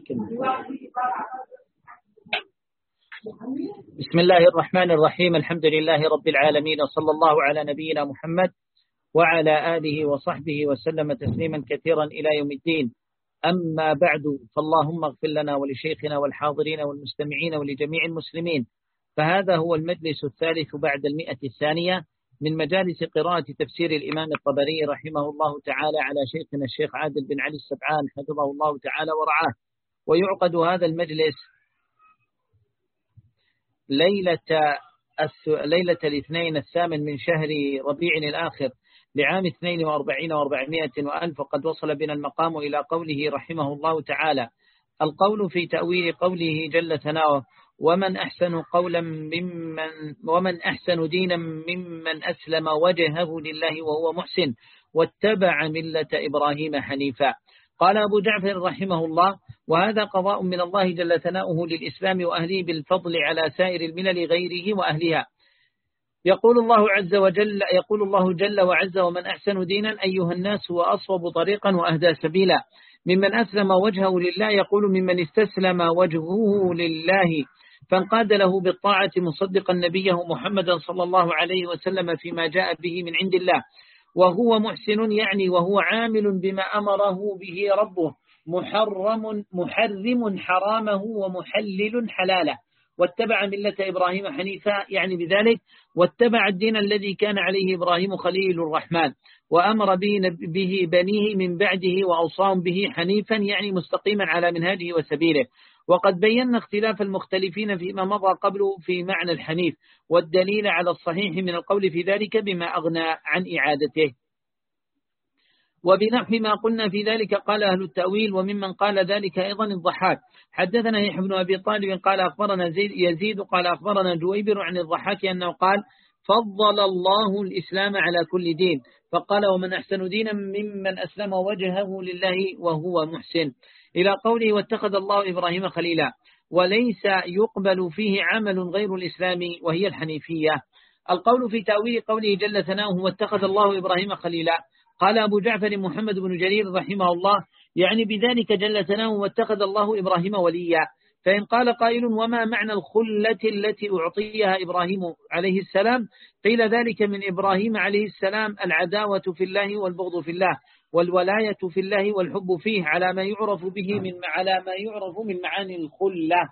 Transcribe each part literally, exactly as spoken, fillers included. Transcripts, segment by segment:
بسم الله الرحمن الرحيم. الحمد لله رب العالمين، وصلى الله على نبينا محمد وعلى آله وصحبه وسلم تسليما كثيرا إلى يوم الدين. أما بعد، فاللهم اغفر لنا ولشيخنا والحاضرين والمستمعين ولجميع المسلمين. فهذا هو المجلس الثالث بعد المئة الثانية من مجالس قراءة تفسير الإمام الطبري رحمه الله تعالى على شيخنا الشيخ عادل بن علي السبعان حفظه الله تعالى ورعاه. ويعقد هذا المجلس ليلة ليلة الاثنين الثامن من شهر ربيع الآخر لعام اثنين وأربعين وأربعمائة وألف، وقد وصل بنا المقام إلى قوله رحمه الله تعالى: القول في تأويل قوله جل ثناؤه: ومن أحسن قولا ممن ومن أحسن دينا ممن أسلم وجهه لله وهو محسن واتبع ملة إبراهيم حنيفا. قال أبو جعفر رحمه الله: وهذا قضاء من الله جل ثناؤه للإسلام وأهله بالفضل على سائر الملل غيره وأهلها. يقول الله عز وجل يقول الله جل وعز: ومن أحسن دينا أيها الناس وأصوب طريقا وأهدى سبيلا ممن أسلم وجهه لله. يقول ممن استسلم وجهه لله فانقاد له بالطاعة مصدقا نبيه محمدا صلى الله عليه وسلم فيما جاء به من عند الله، وهو محسن يعني وهو عامل بما أمره به ربه، محرم محرم حرامه ومحلل حلاله، واتبع ملة إبراهيم حنيفا يعني بذلك واتبع الدين الذي كان عليه إبراهيم خليل الرحمن، وأمر به بنيه من بعده وأوصاهم به حنيفا يعني مستقيما على منهاجه وسبيله. وقد بينا اختلاف المختلفين فيما مضى قبله في معنى الحنيف، والدليل على الصحيح من القول في ذلك بما أغنى عن إعادته. وبنحو ما قلنا في ذلك قال أهل التأويل، وممن قال ذلك أيضا الضحاك. حدثنا يحيى بن أبي طالب قال أخبرنا يزيد قال أخبرنا جويبر عن الضحاك أنه قال: فضل الله الإسلام على كل دين، فقال: ومن أحسن دينا ممن أسلم وجهه لله وهو محسن، إلى قوله: واتخذ الله إبراهيم خليلا. وليس يقبل فيه عمل غير الإسلام وهي الحنيفية. القول في تأويل قوله جل ثناؤه: واتخذ الله إبراهيم خليلا. قال أبو جعفر محمد بن جرير رحمه الله: يعني بذلك جل ثناؤه واتخذ الله إبراهيم وليا. فإن قال قائل: وما معنى الخلة التي أعطيها إبراهيم عليه السلام؟ قيل ذلك من إبراهيم عليه السلام العداوة في الله والبغض في الله والولاية في الله والحب فيه على ما يعرف به من على ما يعرف من معاني الخلة.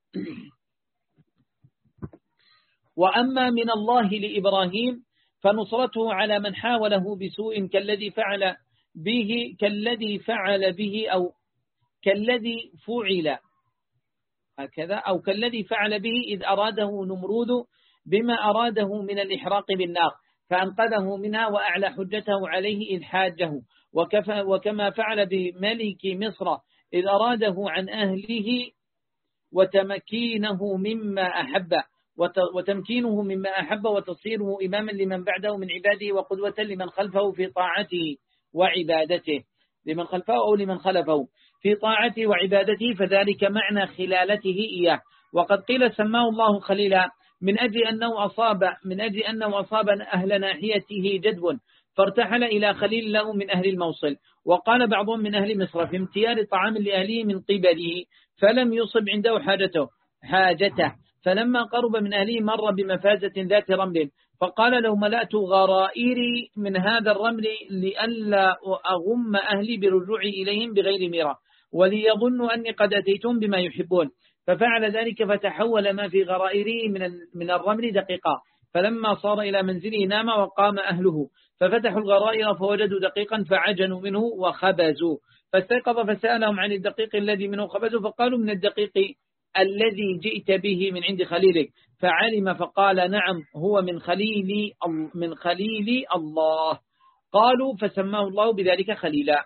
وأما من الله لإبراهيم فنصرته على من حاوله بسوء كالذي فعل به كالذي فعل به أو كالذي فعل هكذا أو كالذي فعل به إذ أراده نمرود بما أراده من الإحراق بالنار فأنقذه منها وأعلى حجته عليه إذ حاجه، وكما فعل بملك مصر إذ أراده عن أهله وتمكينه مما أحب وتمكينه مما أحب وتصيره إماما لمن بعده من عباده وقدوة لمن خلفه في طاعته وعبادته لمن خلفه أو لمن خلفه في طاعته وعبادته، فذلك معنى خلالته إياه. وقد قيل سماه الله خليلا من أجل أنه أصاب من أجل أنه أصاب أهل ناحيته جدب فارتحل إلى خليل له من أهل الموصل. وقال بعضهم من أهل مصر في امتيار طعام لأهله من قبله فلم يصب عنده حاجته حاجته فلما قرب من أهله مر بمفازة ذات رمل فقال: لو ملأت غرائري من هذا الرمل لئلا أغم أهلي برجوعي إليهم بغير ميرة وليظنوا أني قد أتيتهم بما يحبون. ففعل ذلك فتحول ما في غرائره من من الرمل دقيقا، فلما صار إلى منزله نام وقام أهله ففتحوا الغرائر فوجدوا دقيقا فعجنوا منه وخبزوا، فاستيقظ فسألهم عن الدقيق الذي منه خبزوا فقالوا: من الدقيق الذي جئت به من عند خليلك. فعلم فقال: نعم هو من خليل من خليل الله. قالوا فسماه الله بذلك خليلا.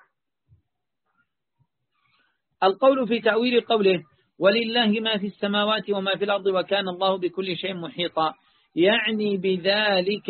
القول في تأويل قوله: ولله ما في السماوات وما في الأرض وكان الله بكل شيء محيطا، يعني بذلك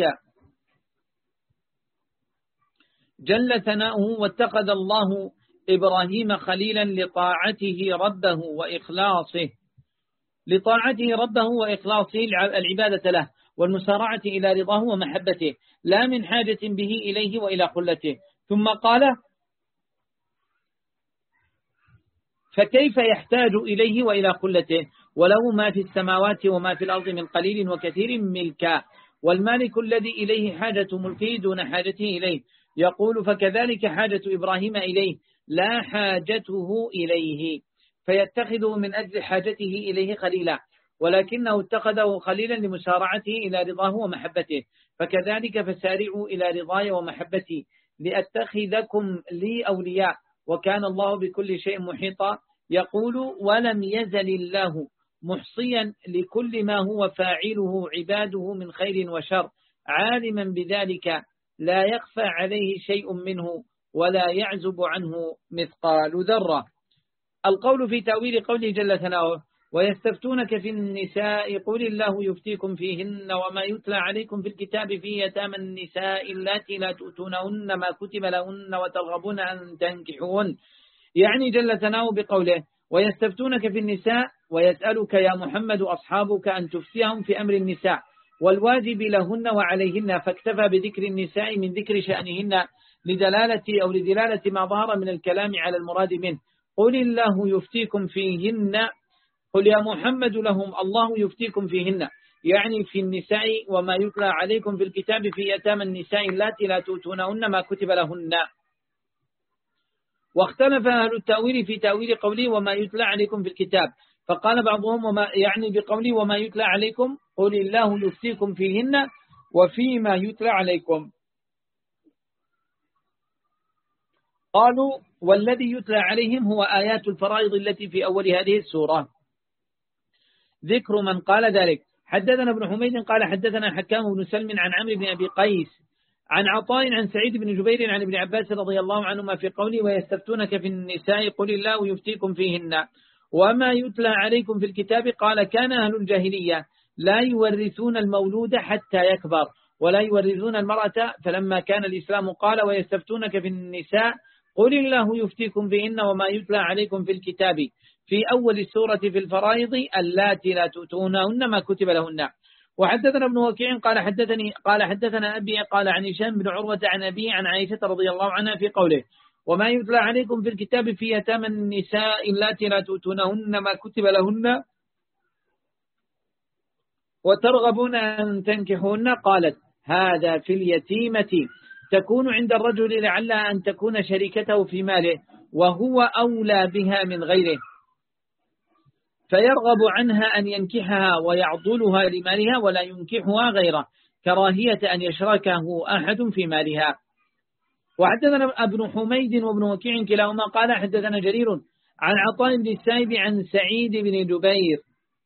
جل ثناؤه واتخذ الله إبراهيم خليلا لطاعته ربه وإخلاصه لطاعته ربه وإخلاصه العبادة له والمسارعة إلى رضاه ومحبته لا من حاجة به إليه وإلى خلته. ثم قال: فكيف يحتاج إليه وإلى قلته وله ما في السماوات وما في الأرض من قليل وكثير ملكا، والمالك الذي إليه حاجة ملكه دون حاجته إليه. يقول فكذلك حاجة إبراهيم إليه لا حاجته إليه، فيتخذه من أجل حاجته إليه خليلا، ولكنه اتخذه خليلا لمسارعته إلى رضاه ومحبته. فكذلك فسارعوا إلى رضاي ومحبتي لأتخذكم لي أولياء، وكان الله بكل شيء محيطا. يقول ولم يزل الله محصيا لكل ما هو فاعله عباده من خير وشر، عالما بذلك لا يخفى عليه شيء منه ولا يعزب عنه مثقال ذرة. القول في تأويل قوله جل ثناؤه ويستفتونك في النساء قل الله يفتيكم فيهن وما يتلى عليكم في الكتاب في يتامى النساء اللاتي لا تؤتونهن ما كتب لهن وترغبون أن تنكحوهن. يعني جل ثناؤه بقوله ويستفتونك في النساء ويسألك يا محمد أصحابك أن تفتيهم في أمر النساء والواجب لهن وعليهن، فاكتفى بذكر النساء من ذكر شأنهن لدلالة أو لدلالة ما ظهر من الكلام على المراد منه. قل الله يفتيكم فيهن، قل يا محمد لهم الله يفتيكم فيهن، يعني في النساء وما يتلى عليكم في الكتاب في يتامى النساء اللاتي لا تؤتونهن ما كتب لهن. واختلف أهل التأويل في تأويل قوله وما يتلى عليكم في الكتاب، فقال بعضهم وما يعني بقوله وما يتلى عليكم قل الله يفتيكم فيهن وفيما يتلى عليكم. قالوا والذي يتلى عليهم هو آيات الفرائض التي في أول هذه السورة. ذكر من قال ذلك. حدثنا ابن حميد قال حدثنا حكام بن سلم عن عمرو بن أبي قيس عن عطاء عن سعيد بن جبير عن ابن عباس رضي الله عنهما في قوله ويستفتونك في النساء قل الله يفتيكم فيهن وما يتلى عليكم في الكتاب. قال كان أهل الجاهلية لا يورثون المولود حتى يكبر ولا يورثون المرأة، فلما كان الإسلام قال ويستفتونك في النساء قل الله يفتيكم فيهن وما يتلى عليكم في الكتاب في أول السورة في الفرائض اللاتي لا تؤتونهن ما كتب لهن. وحدثنا ابن وكيع قال حدثني قال حدثنا أبي قال عن هشام بن عروة عن أبي عن عائشة رضي الله عنها في قوله وما يتلى عليكم في الكتاب في يتامى النساء اللاتي لا تؤتونهن ما كتب لهن وترغبون أن تنكحوهن. قالت هذا في اليتيمة تكون عند الرجل لعلها أن تكون شريكته في ماله وهو أولى بها من غيره، فيرغب عنها أن ينكحها ويعضلها لمالها ولا ينكحها غيره كراهية أن يشركه أحد في مالها. وحدثنا ابن حميد وابن وكيع كلاهما قال حدثنا جرير عن عطاء بن السائب عن سعيد بن جبير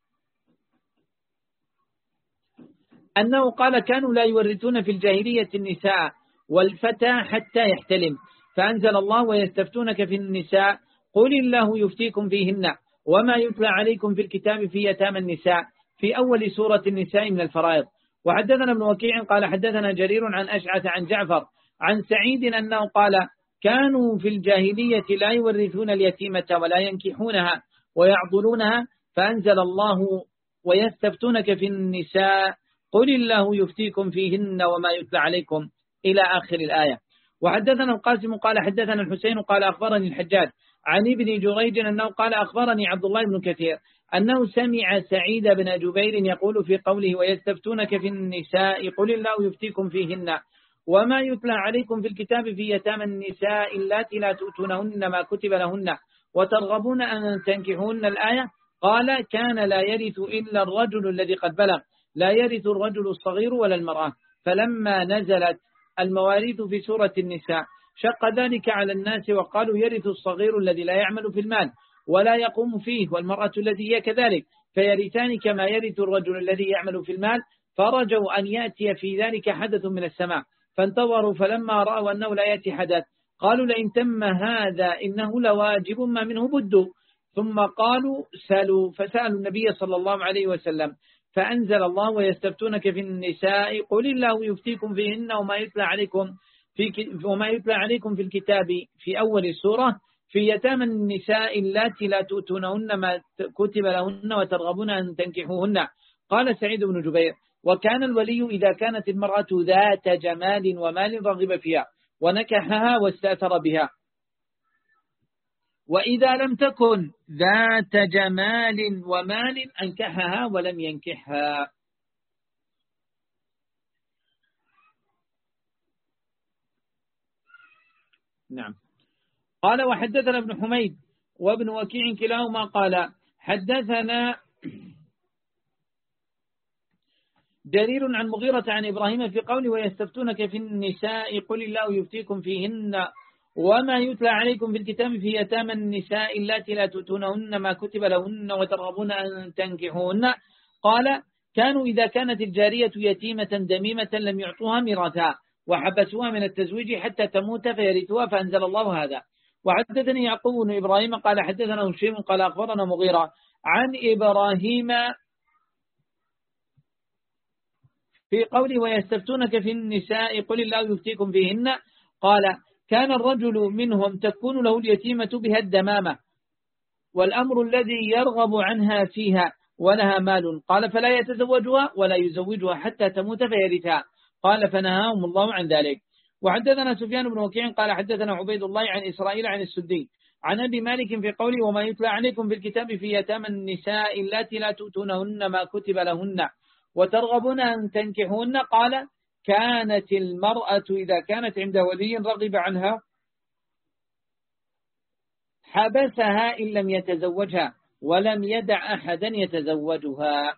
أنه قال كانوا لا يورثون في الجاهلية النساء والفتى حتى يحتلم، فأنزل الله ويستفتونك في النساء قل الله يفتيكم فيهن وما يتلى عليكم في الكتاب في يتامى النساء في أول سورة النساء من الفرائض. وحدثنا ابن وكيع قال حدثنا جرير عن أشعث عن جعفر عن سعيد أنه قال كانوا في الجاهلية لا يورثون اليتيمة ولا ينكحونها ويعضلونها، فأنزل الله ويستفتونك في النساء قل الله يفتيكم فيهن وما يتلى عليكم إلى آخر الآية. وحدثنا القاسم قال حدثنا الحسين قال أخبرني الحجاج عن ابن جريج أنه قال أخبرني عبد الله بن كثير أنه سمع سعيد بن جبير يقول في قوله ويستفتونك في النساء قل الله يفتيكم فيهن وما يتلى عليكم في الكتاب في يتامى النساء اللاتي لا تؤتونهن ما كتب لهن وترغبون أن تنكحوهن الآية. قال كان لا يرث إلا الرجل الذي قد بلغ، لا يرث الرجل الصغير ولا المرأة. فلما نزلت المواريث في سورة النساء شق ذلك على الناس وقالوا يرث الصغير الذي لا يعمل في المال ولا يقوم فيه والمرأة التي هي كذلك، فيرثان كما يرث الرجل الذي يعمل في المال. فرجوا أن يأتي في ذلك حدث من السماء فانتظروا، فلما رأوا أنه لا يأتي حدث قالوا لئن تم هذا إنه لواجب ما منه بد. ثم قالوا سألوا فسألوا النبي صلى الله عليه وسلم فأنزل الله ويستفتونك في النساء قل الله يفتيكم فيهن وما يتلى عليكم في وما يتلى عليكم في الكتاب في أول السورة في يتامى النساء اللاتي لا تؤتونهن ما كتب لهن وترغبون أن تنكحوهن. قال سعيد بن جبير وكان الولي إذا كانت المرأة ذات جمال ومال رغب فيها ونكحها واستأثر بها وإذا لم تكن ذات جمال ومال أنكحها ولم ينكحها. نعم. قال وحدثنا ابن حميد وابن وكيع كلاهما قال حدثنا جرير عن مغيرة عن إبراهيم في قوله ويستفتونك في النساء قل الله يفتيكم فيهن وما يتلى عليكم في الكتاب في يتامى النساء اللاتي لا تؤتونهن ما كتب لهن وترغبون أن تنكحوهن. قال كانوا إذا كانت الجارية يتيمة دميمة لم يعطوها ميراثا وحبسوها من التزويج حتى تموت فيرثوها فأنزل الله هذا. وحدثني يعقوب بن إبراهيم قال حدثنا هشيم قال أخبرنا مغيرة عن إبراهيم في قوله ويستفتونك في النساء قل الله يفتيكم فيهن. قال كان الرجل منهم تكون له اليتيمة بها الدمامة والأمر الذي يرغب عنها فيها ولها مال. قال فلا يتزوجها ولا يزوجها حتى تموت فيرثها. قال فنهاهم الله عن ذلك. وحدثنا سفيان بن وكيع قال حدثنا عبيد الله عن إسرائيل عن السدي عن أبي مالك في قوله وما يتلى عليكم في الكتاب في يتامى النساء اللاتي لا تؤتونهن ما كتب لهن وترغبون أن تنكحوهن. قال كانت المرأة إذا كانت عند ولي رغب عنها حبسها إن لم يتزوجها ولم يدع أحدا يتزوجها.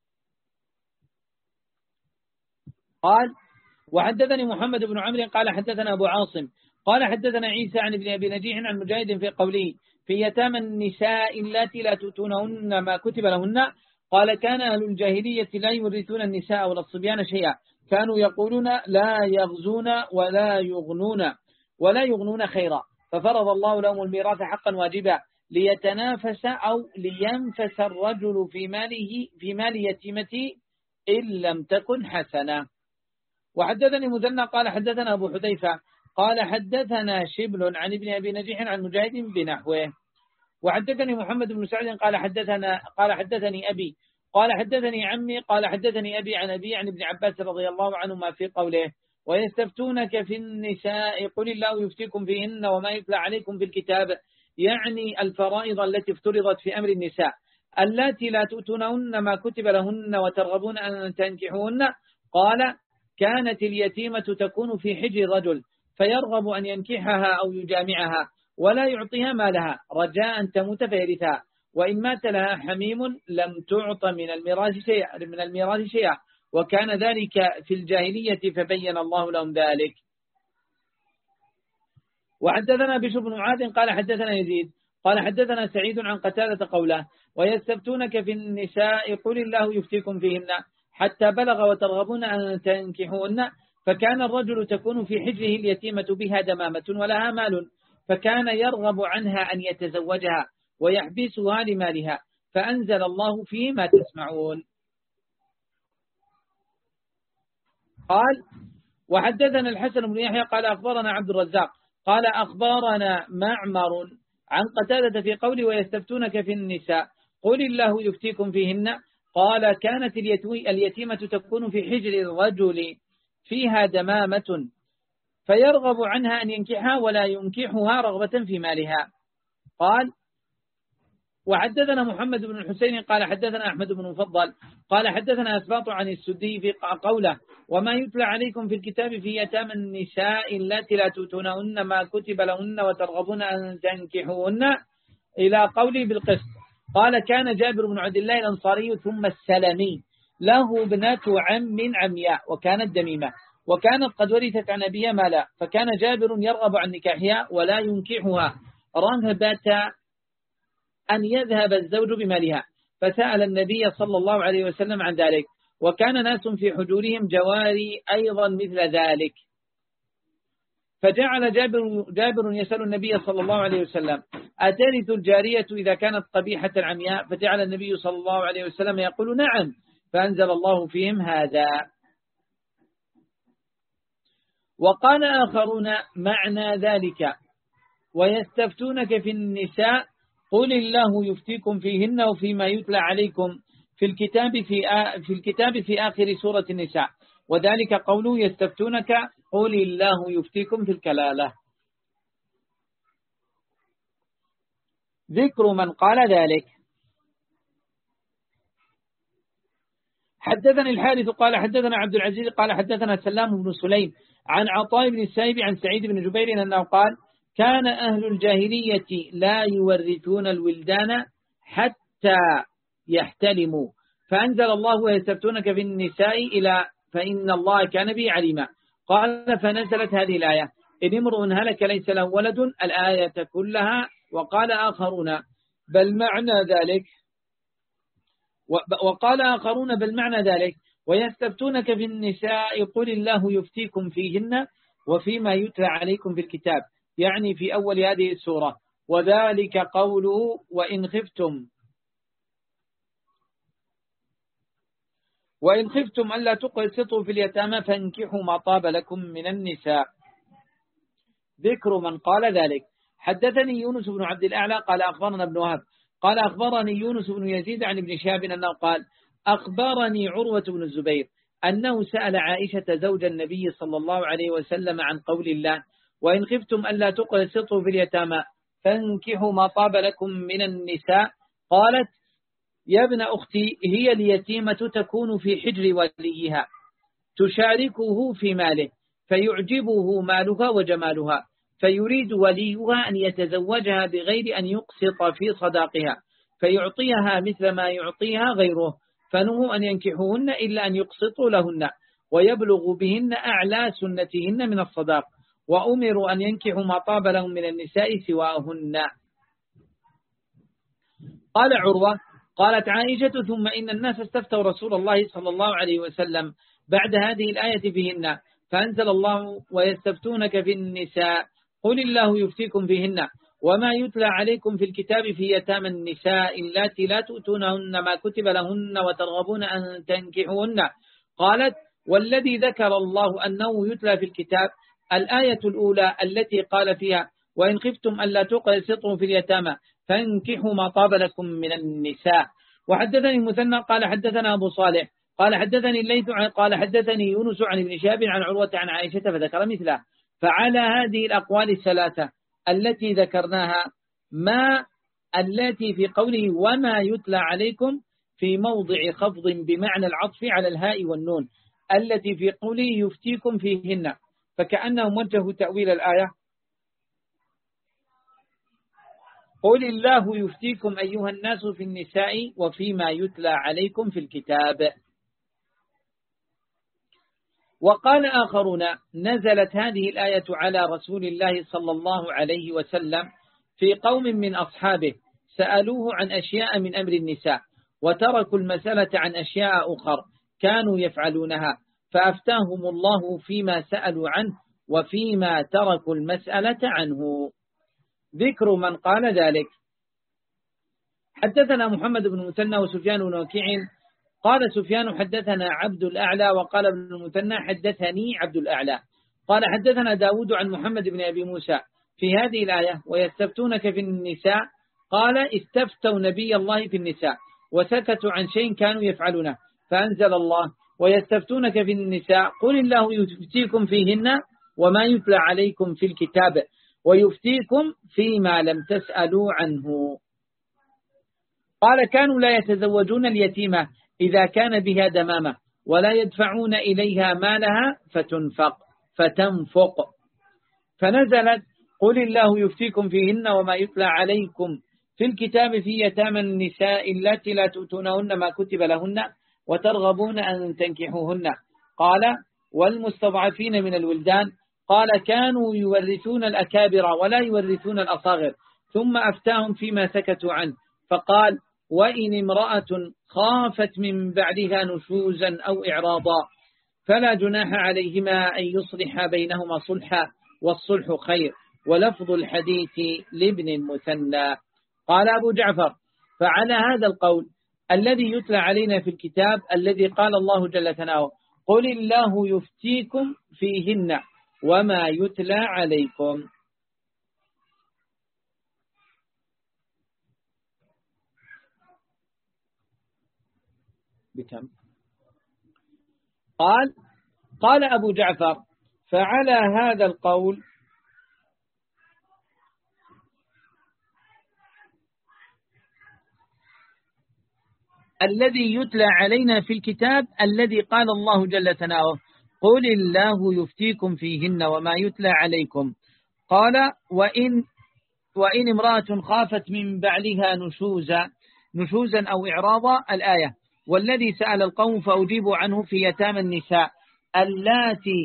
قال وحدثني محمد بن عمرو قال حدثنا أبو عاصم قال حدثنا عيسى عن ابن أبي نجيح عن مجاهد في قوله في يتامى النساء اللاتي لا تؤتونهن ما كتب لهن. قال كان أهل الجاهلية لا يورثون النساء ولا الصبيان شيئا كانوا يقولون لا يغزون ولا يغنون ولا يغنون خيرا ففرض الله لهم الميراث حقا واجبا ليتنافس أو لينفس الرجل في ماله في مال يتيمته إن لم تكن حسنة. وحدثني مثنى قال حدثنا أبو حذيفة قال حدثنا شبل عن ابن أبي نجيح عن مجاهد بنحوه. وحدثني محمد بن سعد قال حدثنا قال حدثني أبي قال حدثني عمي قال حدثني أبي عن أبي عن ابن عباس رضي الله عنهما في قوله ويستفتونك في النساء قل الله يفتيكم فيهن وما يتلى عليكم في الكتاب يعني الفرائض التي افترضت في أمر النساء اللاتي لا تؤتونهن ما كتب لهن وترغبون أن تنكحوهن. قال كانت اليتيمة تكون في حجر رجل فيرغب أن ينكحها أو يجامعها ولا يعطيها مالها رجاء أن تموت فيرثها وإن مات لها حميم لم تعط من الميراث شيئا من الميراث شيئا وكان ذلك في الجاهلية فبين الله لهم ذلك. وحدثنا بشر بن معاذ قال حدثنا يزيد قال حدثنا سعيد عن قتادة قوله ويستفتونك في النساء قل الله يفتيكم فيهن حتى بلغ وترغبون أن تنكحوهن. فكان الرجل تكون في حجره اليتيمة بها دمامة ولها مال فكان يرغب عنها أن يتزوجها ويحبسها لمالها فأنزل الله فيه ما تسمعون. قال وحدثنا الحسن بن يحيى قال أخبرنا عبد الرزاق قال أخبرنا معمر عن قتادة في قوله ويستفتونك في النساء قل الله يفتيكم فيهن. قال كانت اليتيمة تكون في حجر الرجل فيها دمامة فيرغب عنها أن ينكحها ولا ينكحها رغبة في مالها. قال وحدثنا محمد بن الحسين قال حدثنا أحمد بن مفضل قال حدثنا أسباط عن السدي في قوله وما يتلى عليكم في الكتاب في يتامى النساء اللاتي لا تؤتونهن ما كتب لهن وترغبون أن تنكحوهن إلى قوله بالقسط. قال كان جابر بن عبد الله الأنصاري ثم السلمي له ابنة عم عمياء وكانت دميمة وكانت قد ورثت عن أبيها مالا فكان جابر يرغب عن نكاحها ولا ينكحها رغبة أن يذهب الزوج بمالها فسأل النبي صلى الله عليه وسلم عن ذلك وكان ناس في حجورهم جواري أيضا مثل ذلك فجعل جابر, جابر يسأل النبي صلى الله عليه وسلم أترث الجارية إذا كانت قبيحة عمياء فجعل النبي صلى الله عليه وسلم يقول نعم فأنزل الله فيهم هذا. وقال آخرون معنى ذلك ويستفتونك في النساء قل الله يفتيكم فيهن وفيما يتلى عليكم في الكتاب في في الكتاب في آخر سورة النساء وذلك قوله يستفتونك قل الله يفتيكم في الكلالة. ذكر من قال ذلك. حدثنا الحارث قال حدثنا عبد العزيز قال حدثنا سلام بن سليم عن عطاء بن السائب عن سعيد بن جبير أنه قال كان أهل الجاهلية لا يورثون الولدان حتى يحتلموا، فأنزل الله ويستفتونك في النساء إلى فإن الله كان به عليما. قال فنزلت هذه الآية إن امرؤ هلك ليس له ولد الآية كلها. وقال آخرون بل معنى ذلك وقال آخرون بل معنى ذلك ويستفتونك في النساء قل الله يفتيكم فيهن وفيما يتلى عليكم في الكتاب، يعني في أول هذه السورة، وذلك قوله وإن خفتم وإن خفتم ألا تقسطوا في اليتامى فانكحوا ما طاب لكم من النساء. ذكر من قال ذلك. حدثني يونس بن عبد الأعلى قال أخبرنا ابن وهب قال أخبرني يونس بن يزيد عن ابن شهاب أنه قال أخبرني عروة بن الزبير أنه سأل عائشة زوج النبي صلى الله عليه وسلم عن قول الله وإن خفتم ألا تقسطوا في اليتامى فانكحوا ما طاب لكم من النساء، قالت يا ابن أختي هي اليتيمة تكون في حجر وليها تشاركه في ماله فيعجبه مالها وجمالها فيريد وليها أن يتزوجها بغير أن يقسط في صداقها فيعطيها مثل ما يعطيها غيره، فنهوا أن ينكحوهن إلا أن يقسطوا لهن ويبلغ بهن أعلى سنتهن من الصداق، وأمروا أن ينكحوا ما طاب لهم من النساء سواهن. قال عروة قالت عائشة ثم إن الناس استفتوا رسول الله صلى الله عليه وسلم بعد هذه الآية فيهن فأنزل الله ويستفتونك في النساء قل الله يفتيكم فيهن وما يتلى عليكم في الكتاب في يتامى النساء اللاتي لا تؤتونهن ما كتب لهن وترغبون أن تنكحوهن. قالت والذي ذكر الله أنه يتلى في الكتاب الآية الأولى التي قال فيها وإن خفتم ألا تقسطوا في اليتامى فانكحوا ما طاب لكم من النساء. وحدثني المثنى قال حدثنا أبو صالح قال حدثني الليث قال حدثني يونس عن ابن شهاب عن عروة عن عائشة فذكر مثله. فعلى هذه الأقوال الثلاثة التي ذكرناها ما التي في قوله وما يتلى عليكم في موضع خفض بمعنى العطف على الهاء والنون التي في قوله يفتيكم فيهن، فكأنهم وجهوا تأويل الآية قل الله يفتيكم أيها الناس في النساء وفيما يتلى عليكم في الكتاب. وقال آخرون نزلت هذه الآية على رسول الله صلى الله عليه وسلم في قوم من أصحابه سألوه عن أشياء من أمر النساء وتركوا المسألة عن أشياء أخر كانوا يفعلونها فأفتاهم الله فيما سألوا عنه وفيما تركوا المسألة عنه. ذكر من قال ذلك. حدثنا محمد بن المثنى وسفيان بن وكيع قال سفيان حدثنا عبد الأعلى وقال ابن المثنى حدثني عبد الأعلى قال حدثنا داود عن محمد بن أبي موسى في هذه الآية ويستفتونك في النساء قال استفتوا نبي الله في النساء وسكتوا عن شيء كانوا يفعلونه فأنزل الله ويستفتونك في النساء قل الله يفتيكم فيهن وما يتلى عليكم في الكتاب ويفتيكم فيما لم تسألوا عنه. قال كانوا لا يتزوجون اليتيمة إذا كان بها دمامة ولا يدفعون إليها مالها فتنفق فتنفق فنزلت قل الله يفتيكم فيهن وما يتلى عليكم في الكتاب في يتامى النساء اللاتي لا تؤتونهن ما كتب لهن وترغبون أن تنكحوهن. قال والمستضعفين من الولدان قال كانوا يورثون الأكابر ولا يورثون الأصاغر ثم أفتاهم فيما سكتوا عنه فقال وإن امرأة خافت من بعدها نشوزا أو إعراضا فلا جناح عليهما أن يصلح بينهما صلحا والصلح خير ولفظ الحديث لابن المثنى. قال أبو جعفر فعلى هذا القول الذي يتلى علينا في الكتاب الذي قال الله جل ثناؤه قل الله يفتيكم فيهن وما يتلى عليكم. بكم؟ قال قال أبو جعفر فعلى هذا القول الذي يتلى علينا في الكتاب الذي قال الله جل ثناؤه قل الله يفتيكم فيهن وما يتلى عليكم. قال وإن, وإن امرأة خافت من بعلها نشوزا نشوزا أو إعراضا الآية. والذي سأل القوم فأجيبوا عنه في يتامى النساء اللاتي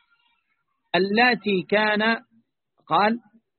اللاتي كان قال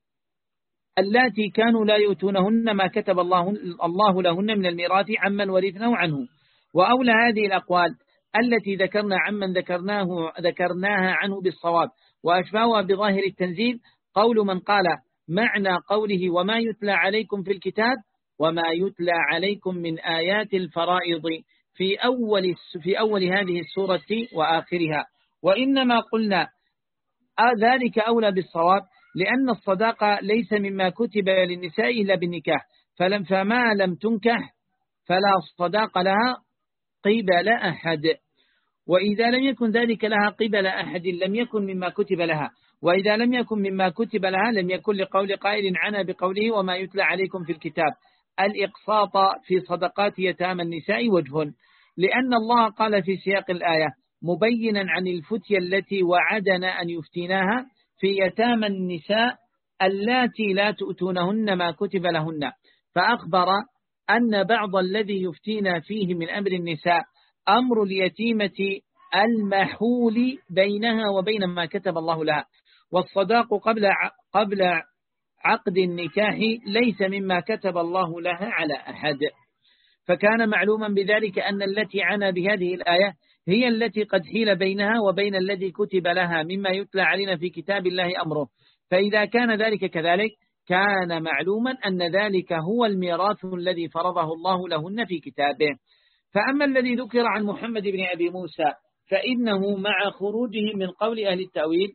اللاتي كانوا لا يؤتونهن ما كتب الله الله لهن من الميراث عمن ورثناه عنه. وأولى هذه الأقوال التي ذكرنا عمن ذكرناه ذكرناها عنه بالصواب وأشباهها بظاهر التنزيل قول من قال معنى قوله وما يتلى عليكم في الكتاب وما يتلى عليكم من آيات الفرائض في أول في أول هذه السورة وآخرها. وإنما قلنا ذلك أولى بالصواب لأن الصداقة ليس مما كتب للنساء إلا بالنكاح، فلم فما لم تنكح فلا صداق لها قبل أحد، وإذا لم يكن ذلك لها قبل أحد لم يكن مما كتب لها، وإذا لم يكن مما كتب لها لم يكن لقول قائل عنا بقوله وما يتلى عليكم في الكتاب الإقساط في صدقات يتامى النساء وجه، لأن الله قال في سياق الآية مبينا عن الفتية التي وعدنا أن يفتيناها في يتامى النساء اللاتي لا تؤتونهن ما كتب لهن، فأخبر أن بعض الذي يفتينا فيه من أمر النساء أمر اليتيمة المحول بينها وبين ما كتب الله لها، والصداق قبل قبل عقد النكاح ليس مما كتب الله لها على أحد. فكان معلوما بذلك أن التي عنا بهذه الآية هي التي قد حيل بينها وبين الذي كتب لها مما يتلى علينا في كتاب الله أمره، فإذا كان ذلك كذلك كان معلوما أن ذلك هو الميراث الذي فرضه الله لهن في كتابه. فأما الذي ذكر عن محمد بن أبي موسى فإنه مع خروجه من قول أهل التأويل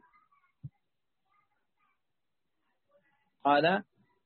قال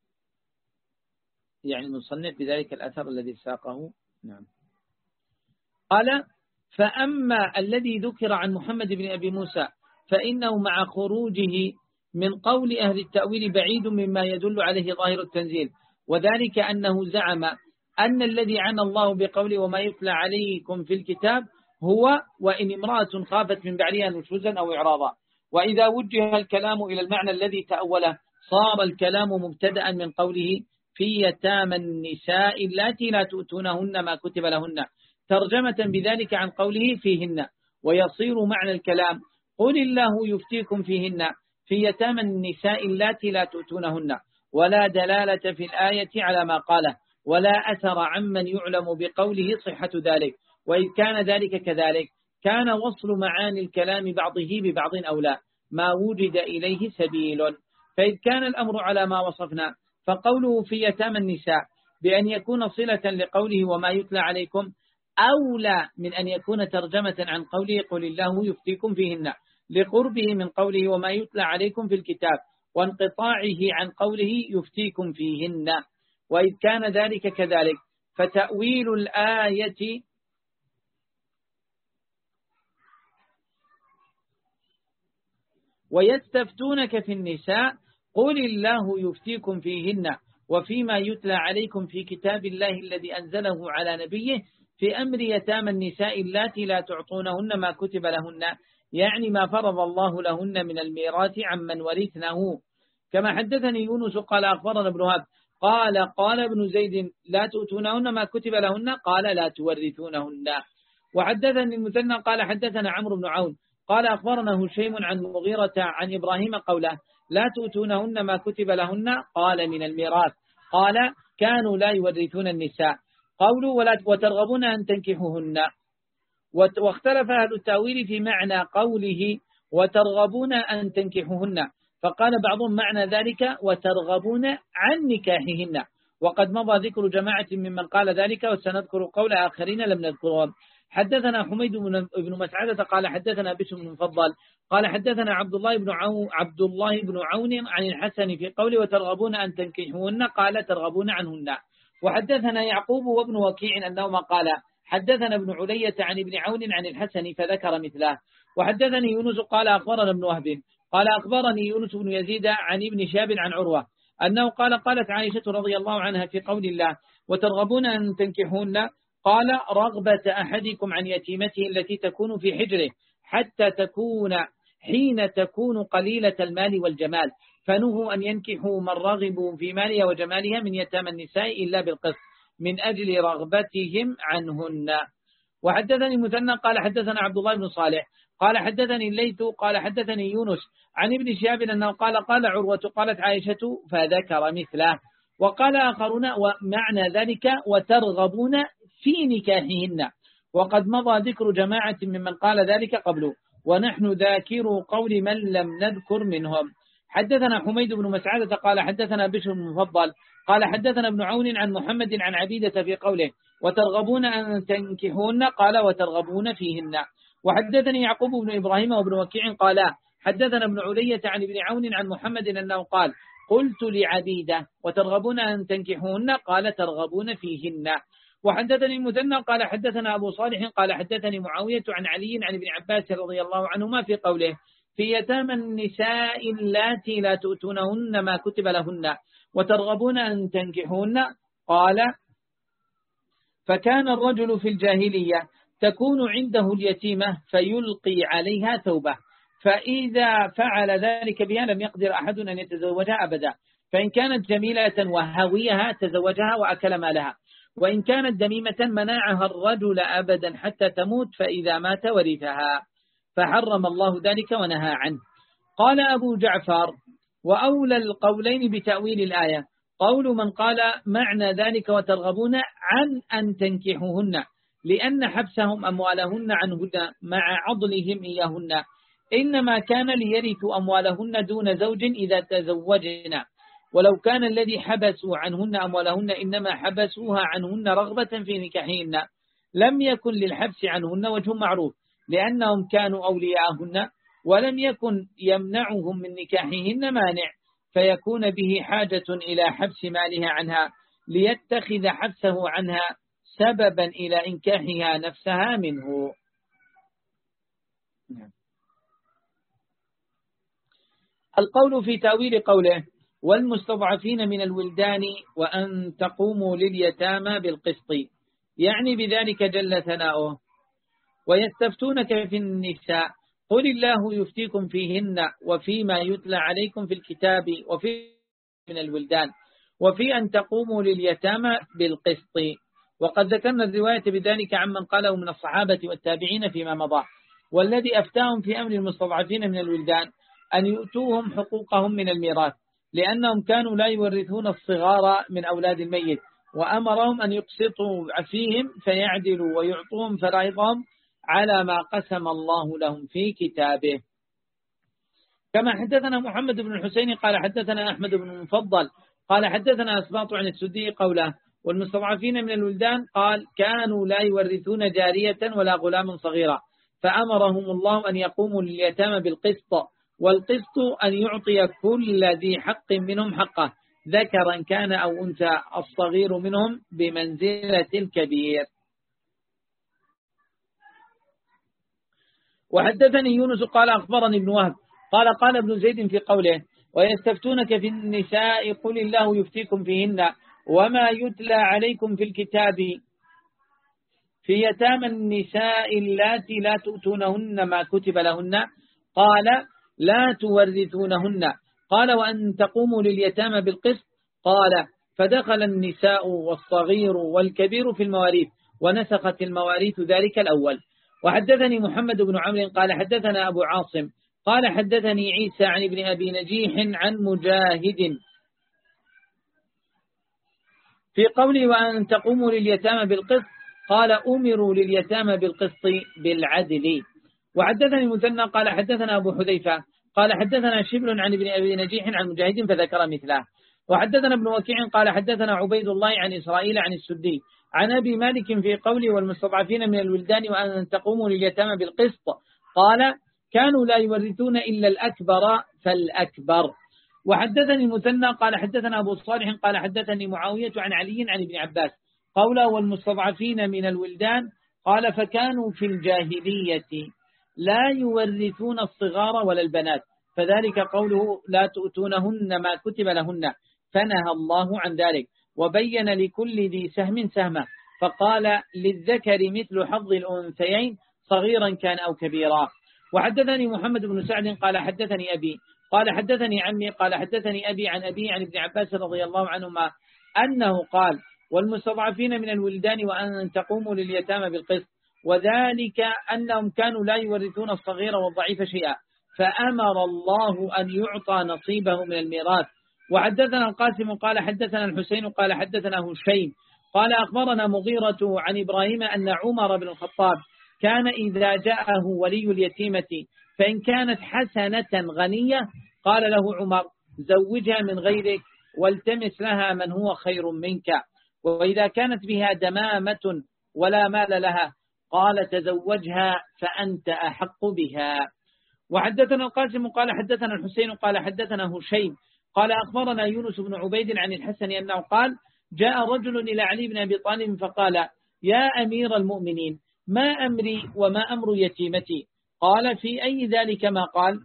يعني المصنف بذلك الأثر الذي ساقه نعم قال فأما الذي ذكر عن محمد بن أبي موسى فإنه مع خروجه من قول أهل التأويل بعيد مما يدل عليه ظاهر التنزيل، وذلك أنه زعم أن الذي عنى الله بقوله وما يتلى عليكم في الكتاب هو وإن امرأة خافت من بعلها نشوزا أو إعراضا، وإذا وجه الكلام إلى المعنى الذي تأوله صار الكلام مبتدأ من قوله في يتامى النساء اللاتي لا تؤتونهن ما كتب لهن ترجمة بذلك عن قوله فيهن، ويصير معنى الكلام قل الله يفتيكم فيهن في يتامى النساء اللاتي لا تؤتونهن، ولا دلالة في الآية على ما قاله ولا أثر عمن يعلم بقوله صحة ذلك، وإذ كان ذلك كذلك كان وصل معاني الكلام بعضه ببعض أولى ما وجد إليه سبيل. فإذ كان الأمر على ما وصفنا فقوله في يتامى النساء بأن يكون صلة لقوله وما يتلى عليكم أولى من أن يكون ترجمة عن قوله قل الله يفتيكم فيهن لقربه من قوله وما يتلى عليكم في الكتاب وانقطاعه عن قوله يفتيكم فيهن. وإذ كان ذلك كذلك فتأويل الآية ويستفتونك في النساء قل الله يفتيكم فيهن وفيما يتلى عليكم في كتاب الله الذي أنزله على نبيه في أمر يتامى النساء اللاتي لا تعطونهن ما كتب لهن، يعني ما فرض الله لهن من الميراث عمن ورثنه. كما حدثني يونس قال أخبرنا ابن وهب قال قال ابن زيد لا تؤتونهن ما كتب لهن قال لا تورثونهن. وحدثني المثنى قال حدثنا عمرو بن عون قال أخبرنا هشيم عن مغيرة عن إبراهيم قوله لا تؤتونهن ما كتب لهن قال من الميراث قال كانوا لا يورثون النساء قولوا ولا وترغبون أن تنكحوهن. واختلف أهل التأويل في معنى قوله وترغبون أن تنكحوهن، فقال بعضهم معنى ذلك وترغبون عن نكاحهن، وقد مضى ذكر جماعة ممن قال ذلك وسنذكر قول آخرين لم نذكرهم. حدثنا حميد بن مسعدة قال حدثنا بشر بن مفضل قال حدثنا عبد الله بن عون عبد الله بن عون عن الحسن في قوله وترغبون أن تنكحوهن قال ترغبون عنهن. وحدثنا يعقوب وابن وكيع أنهما قال حدثنا ابن علية عن ابن عون عن الحسن فذكر مثله. وحدثني يونس قال أخبرنا ابن وهب قال أخبرني يونس بن يزيد عن ابن شهاب عن عروة أنه قال قالت عائشة رضي الله عنها في قول الله وترغبون أن تنكحون قال رغبة أحدكم عن يتيمته التي تكون في حجره حتى تكون حين تكون قليلة المال والجمال، فنهوا أن ينكحوا من رغبوا في مالها وجمالها من يتامى النساء إلا بالقسط من أجل رغبتهم عنهن. وحدثني مثنى قال حدثنا عبد الله بن صالح قال حدثني الليث قال حدثني يونس عن ابن شهاب أنه قال قال عروة قالت عائشة فذكر مثله. وقال آخرون ومعنى ذلك وترغبون في نكاحهن، وقد مضى ذكر جماعة ممن قال ذلك قبله، ونحن ذاكر قول من لم نذكر منهم. حدثنا حميد بن مسعدة قال حدثنا بشر بن مفضل قال حدثنا ابن عون عن محمد عن عبيدة في قوله وترغبون أن تنكحون قال وترغبون فيهن. وحدثني يعقوب بن إبراهيم وابن وكيع قال حدثنا ابن علية عن ابن عون عن محمد أنه قال قلت لعبيدة وترغبون أن تنكحون قال ترغبون فيهن. وحدثني المثنى قال حدثنا أبو صالح قال حدثني معاوية عن علي عن ابن عباس رضي الله عنهما في قوله في يتامى النساء اللاتي لا تؤتونهن ما كتب لهن وترغبون أن تنكحون قال فكان الرجل في الجاهلية تكون عنده اليتيمة فيلقي عليها ثوبه، فإذا فعل ذلك بها لم يقدر أحد أن يتزوجها أبدا، فإن كانت جميلة وهويها تزوجها وأكل مالها، وإن كانت دميمة منعها الرجل أبدا حتى تموت، فإذا مات ورثها، فحرم الله ذلك ونهى عنه. قال أبو جعفر وأولى القولين بتأويل الآية قول من قال معنى ذلك وترغبون عن أن تنكحوهن، لأن حبسهم أموالهن عنهن مع عضلهم إياهن إنما كان ليرثوا أموالهن دون زوج إذا تزوجنا، ولو كان الذي حبسوا عنهن أموالهن إنما حبسوها عنهن رغبة في نكاحهن لم يكن للحبس عنهن وجه معروف، لأنهم كانوا أولياءهن ولم يكن يمنعهم من نكاحهن مانع، فيكون به حاجة إلى حبس مالها عنها ليتخذ حبسه عنها سببا إلى إنكاحها نفسها منه. القول في تأويل قوله والمستضعفين من الولدان وأن تقوموا لليتامى بالقسط، يعني بذلك جل ثناؤه ويستفتونك في النساء قل الله يفتيكم فيهن وفيما يتلى عليكم في الكتاب وفي من الولدان وفي أن تقوموا لليتامى بالقسط. وقد ذكرنا الرواية بذلك عمن قاله من الصحابة والتابعين فيما مضى. والذي أفتاهم في أمر المستضعفين من الولدان أن يؤتوهم حقوقهم من الميراث، لأنهم كانوا لا يورثون الصغار من أولاد الميت، وأمرهم أن يقسطوا فيهم فيعدلوا ويعطوهم فرائضهم على ما قسم الله لهم في كتابه. كما حدثنا محمد بن الحسين قال حدثنا أحمد بن المفضل قال حدثنا أسباط عن السدي قوله والمستضعفين من الولدان قال كانوا لا يورثون جارية ولا غلام صغيرا، فأمرهم الله أن يقوموا لليتامى بالقسط، والقسط أن يعطي كل ذي حق منهم حقه ذكرا كان أو أنثى، الصغير منهم بمنزلة الكبير. وحدثني يونس قال أخبرني ابن وهب قال قال ابن زيد في قوله ويستفتونك في النساء قل الله يفتيكم فيهن وما يتلى عليكم في الكتاب في يتامى النساء اللاتي لا تؤتونهن ما كتب لهن قال لا تورثونهن، قال وأن تقوموا لليتامى بالقسط، قال فدخل النساء والصغير والكبير في المواريث ونسخت المواريث ذلك الأول. وحدثني محمد بن عمرو قال حدثنا أبو عاصم قال حدثني عيسى عن ابن أبي نجيح عن مجاهد في قوله وأن تقوموا لليتامى بالقسط قال أمروا لليتامى بالقسط بالعدل. وحدثني مثنى قال حدثنا أبو حذيفة قال حدثنا شبل عن ابن أبي نجيح عن مجاهد فذكر مثله. وحدثنا ابن وكيع قال حدثنا عبيد الله عن إسرائيل عن السدي عن أبي مالك في قوله والمستضعفين من الولدان وأن تقوموا لليتامى بالقسط قال كانوا لا يورثون إلا الأكبر فالأكبر. وحدثني مثنى قال حدثنا أبو صالح قال حدثني معاوية عن علي عن ابن عباس قوله والمستضعفين من الولدان قال فكانوا في الجاهلية لا يورثون الصغار ولا البنات، فذلك قوله لا تؤتونهن ما كتب لهن، فنهى الله عن ذلك وبين لكل ذي سهم سهمه، فقال للذكر مثل حظ الأنثيين صغيرا كان أو كبيرا. وحدثني محمد بن سعد قال حدثني أبي قال حدثني عمي قال حدثني أبي عن أبي عن ابن عباس رضي الله عنهما أنه قال والمستضعفين من الولدان وأن تقوموا لليتامى بالقسط، وذلك أنهم كانوا لا يورثون الصغير والضعيف شيئا، فأمر الله أن يعطى نصيبه من الميراث. وحدثنا القاسم قال حدثنا الحسين قال حدثنا هشيم قال أخبرنا مغيرة عن إبراهيم أن عمر بن الخطاب كان إذا جاءه ولي اليتيمة فإن كانت حسنة غنية قال له عمر زوجها من غيرك والتمس لها من هو خير منك، وإذا كانت بها دمامة ولا مال لها قال تزوجها فأنت أحق بها. وحدثنا القاسم قال حدثنا الحسين قال حدثنا هشيم قال أخبرنا يونس بن عبيد عن الحسن أنه قال جاء رجل إلى علي بن أبي طالب فقال يا أمير المؤمنين ما أمري وما أمر يتيمتي؟ قال في أي ذلك ما قال؟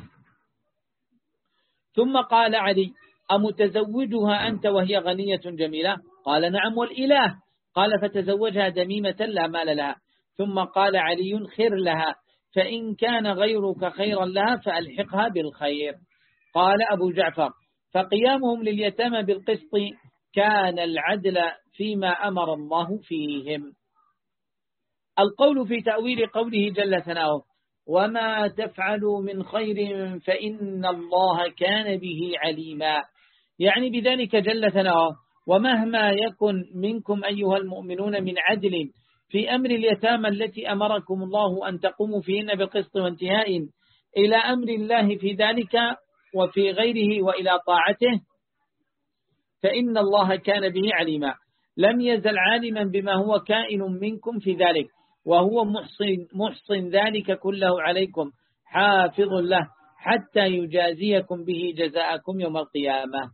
ثم قال علي أمتزوجها أنت وهي غنية جميلة؟ قال نعم والإله. قال فتزوجها دميمة لا مال لها. ثم قال علي خير لها، فإن كان غيرك خيرا لها فألحقها بالخير. قال أبو جعفر فقيامهم لليتامى بالقسط كان العدل فيما أمر الله فيهم. القول في تأويل قوله جل ثناؤه وما تفعلوا من خير فإن الله كان به عليما، يعني بذلك جل ثناؤه ومهما يكن منكم أيها المؤمنون من عدل في أمر اليتامى التي أمركم الله أن تقوموا فيهن بالقسط وانتهاء إلى أمر الله في ذلك وفي غيره وإلى طاعته فإن الله كان به عليما، لم يزل عالما بما هو كائن منكم في ذلك، وهو محصن, محصن ذلك كله عليكم حافظ له حتى يجازيكم به جزاءكم يوم القيامة.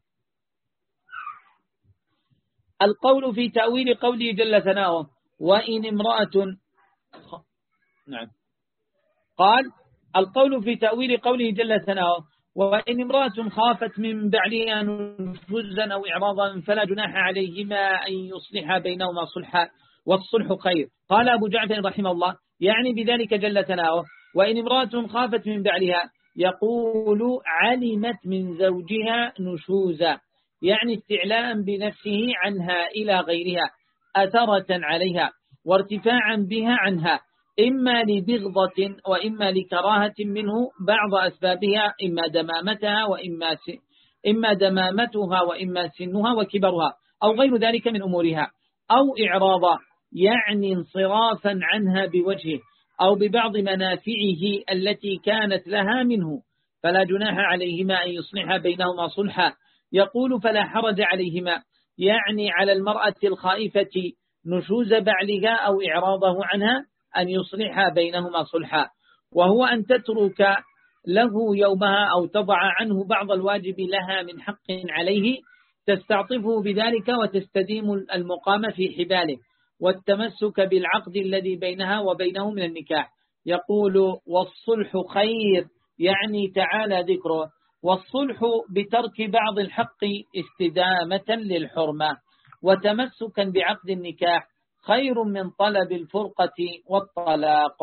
القول في تأويل قوله جل ثناؤه وإن امرأة نعم قال القول في تأويل قوله جل ثناؤه وإن امرأة خافت من بعلها نشوزا أو إعراضا فلا جناح عليهما أن يصلحا بينهما صلحا والصلح خير. قال أبو جعفر رحمه الله يعني بذلك جل ثناؤه وإن امرأة خافت من بعلها يقول علمت من زوجها نشوزا، يعني استعلاء بنفسه عنها إلى غيرها أثرة عليها وارتفاعا بها عنها، إما لبغضة وإما لكراهة منه بعض أسبابها، إما دمامتها وإما س... إما دمامتها وإما سنها وكبرها أو غير ذلك من أمورها، أو إعراضا يعني انصرافا عنها بوجهه أو ببعض منافعه التي كانت لها منه، فلا جناح عليهما أن يصلحا بينهما صلحا. يقول فلا حرج عليهما يعني على المرأة الخائفة نشوز بعلها أو إعراضه عنها أن يصلحا بينهما صلحا، وهو أن تترك له يومها أو تضع عنه بعض الواجب لها من حق عليه تستعطفه بذلك وتستديم المقام في حباله والتمسك بالعقد الذي بينها وبينه من النكاح. يقول والصلح خير يعني تعالى ذكره، والصلح بترك بعض الحق استدامة للحرمة وتمسكا بعقد النكاح خير من طلب الفرقة والطلاق.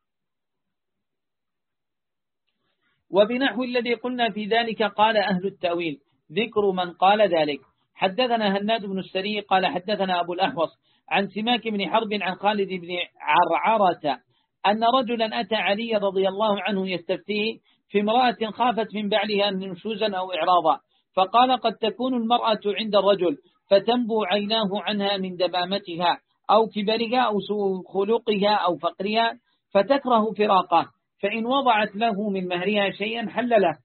وبنحو الذي قلنا في ذلك قال أهل التأويل ذكر من قال ذلك. حدثنا هناد بن السري قال حدثنا أبو الأحوص عن سماك بن حرب عن خالد بن عرعرة أن رجلا أتى علي رضي الله عنه يستفتيه في امرأة خافت من بعلها نشوزا أو إعراضا، فقال قد تكون المرأة عند الرجل فتنبو عيناه عنها من دمامتها أو كبرها أو سوء خلقها أو فقرها فتكره فراقه، فإن وضعت له من مهرها شيئا حل له،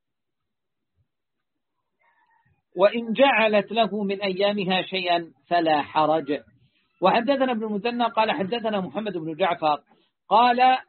وإن جعلت له من أيامها شيئا فلا حرج. وحدثنا ابن المثنى قال حدثنا محمد بن جعفر قال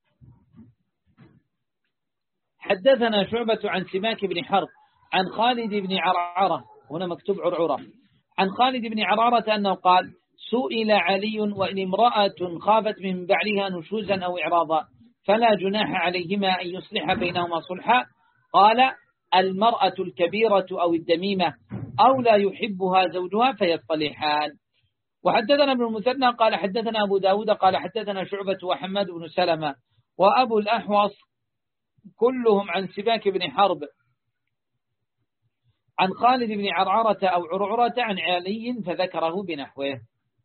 حدثنا شعبة عن سماك بن حرب عن خالد بن عرعرة، هنا مكتوب عرعرة، عن خالد بن عرعرة أنه قال سئل علي وإن امرأة خافت من بعلها نشوزا أو إعراضا فلا جناح عليهما أن يصلح بينهما صلحا، قال المرأة الكبيرة أو الدميمة أو لا يحبها زوجها فيصطلحان. وحدثنا ابن المثنى قال حدثنا أبو داود قال حدثنا شعبة وحماد بن سلمة وأبو الأحوص كلهم عن سباك بن حرب عن خالد بن عرعرة أو عرعرة عن علي فذكره بنحوه.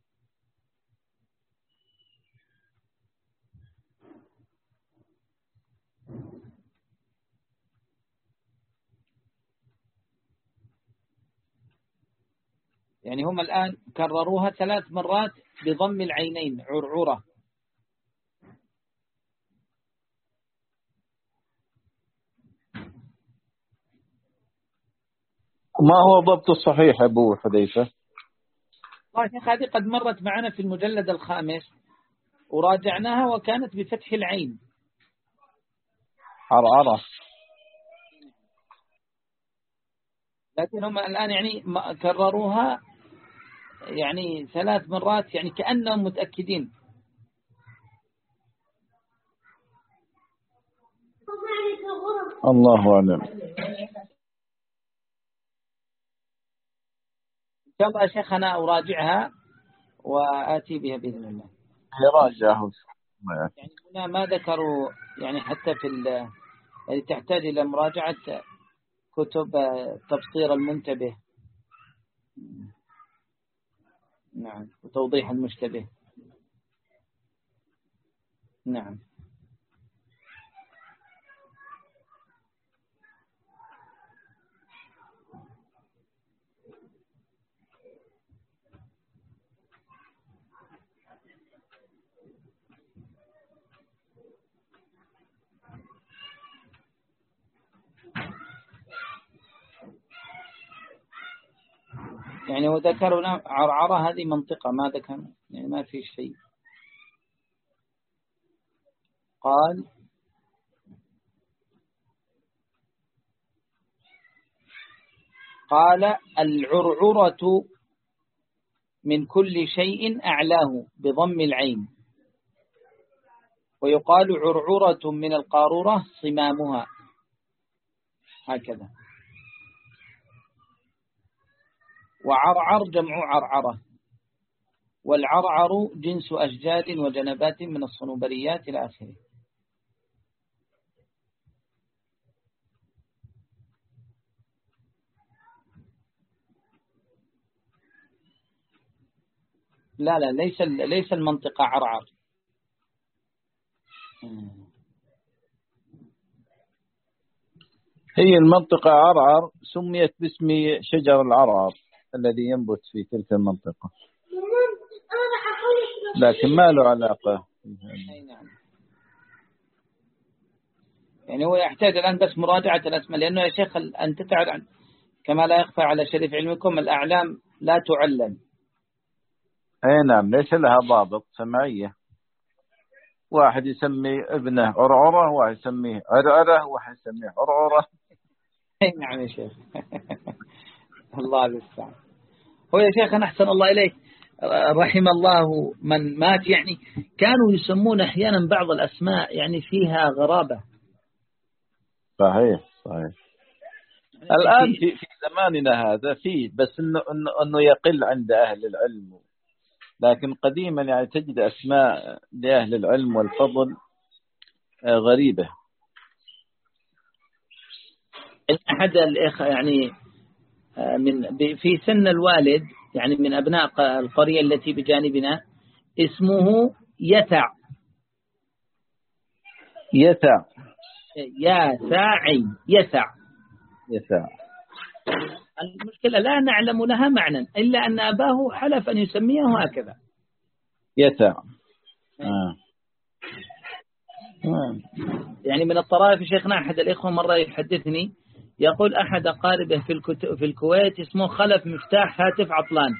يعني هم الآن كرروها ثلاث مرات بضم العينين عرعرة. ما هو ضبط الصحيح أبو حذيفة؟ طيب هذه قد مرت معنا في المجلد الخامس وراجعناها وكانت بفتح العين عرعرة، لكن هم الآن يعني كرروها يعني ثلاث مرات يعني كأنهم متأكدين. الله أعلم. إن شاء الله يا شيخ أنا أراجعها وآتي بها بإذن الله. يراجعه يعني هنا ما ذكروا يعني حتى في يعني تحتاج إلى مراجعة كتب تبصير المنتبه نعم وتوضيح المشتبه نعم. يعني وذكرنا عرعرة هذه منطقة ما ذكر يعني ما في شيء. قال قال العرعرة من كل شيء أعلاه بضم العين ويقال عرعرة من القارورة صمامها هكذا. وعرعر جمع عرعرة والعرعر جنس أشجار وجنبات من الصنوبريات إلى آخره. لا لا ليس ليس المنطقة عرعر. هي المنطقة عرعر سميت باسم شجر العرعر الذي ينبت في تلك المنطقة، لكن ما له علاقة. يعني هو يحتاج الآن بس مراجعة الأسماء، لأنه يا شيخ أنت تعلم كما لا يخفى على شريف علمكم الأعلام لا تعلم. أي نعم ليس لها ضابط سمعية، واحد يسمي ابنه عرعرة واحد يسميه عرعرة واحد يسميه عرعرة. أي نعم يا شيخ. الله المستعان. هو يا شيخ أنا أحسن الله إليك رحم الله من مات، يعني كانوا يسمون أحيانا بعض الأسماء يعني فيها غرابة. صحيح صحيح. الآن في في زماننا هذا فيه، بس إنه إنه إنه يقل عند أهل العلم، لكن قديما يعني تجد أسماء لأهل العلم والفضل غريبة. أحد الإخوة يعني من في سن الوالد يعني من أبناء القرية التي بجانبنا اسمه يتع. يتع يا ساعي يتع يتع. المشكلة لا نعلم لها معنى إلا أن أباه حلف أن يسميه هكذا يتع. آه. يعني من الطرائف شيخنا أحد الإخوة مرة يحدثني يقول أحد أقاربه في في الكويت اسمه خلف مفتاح هاتف عطلان.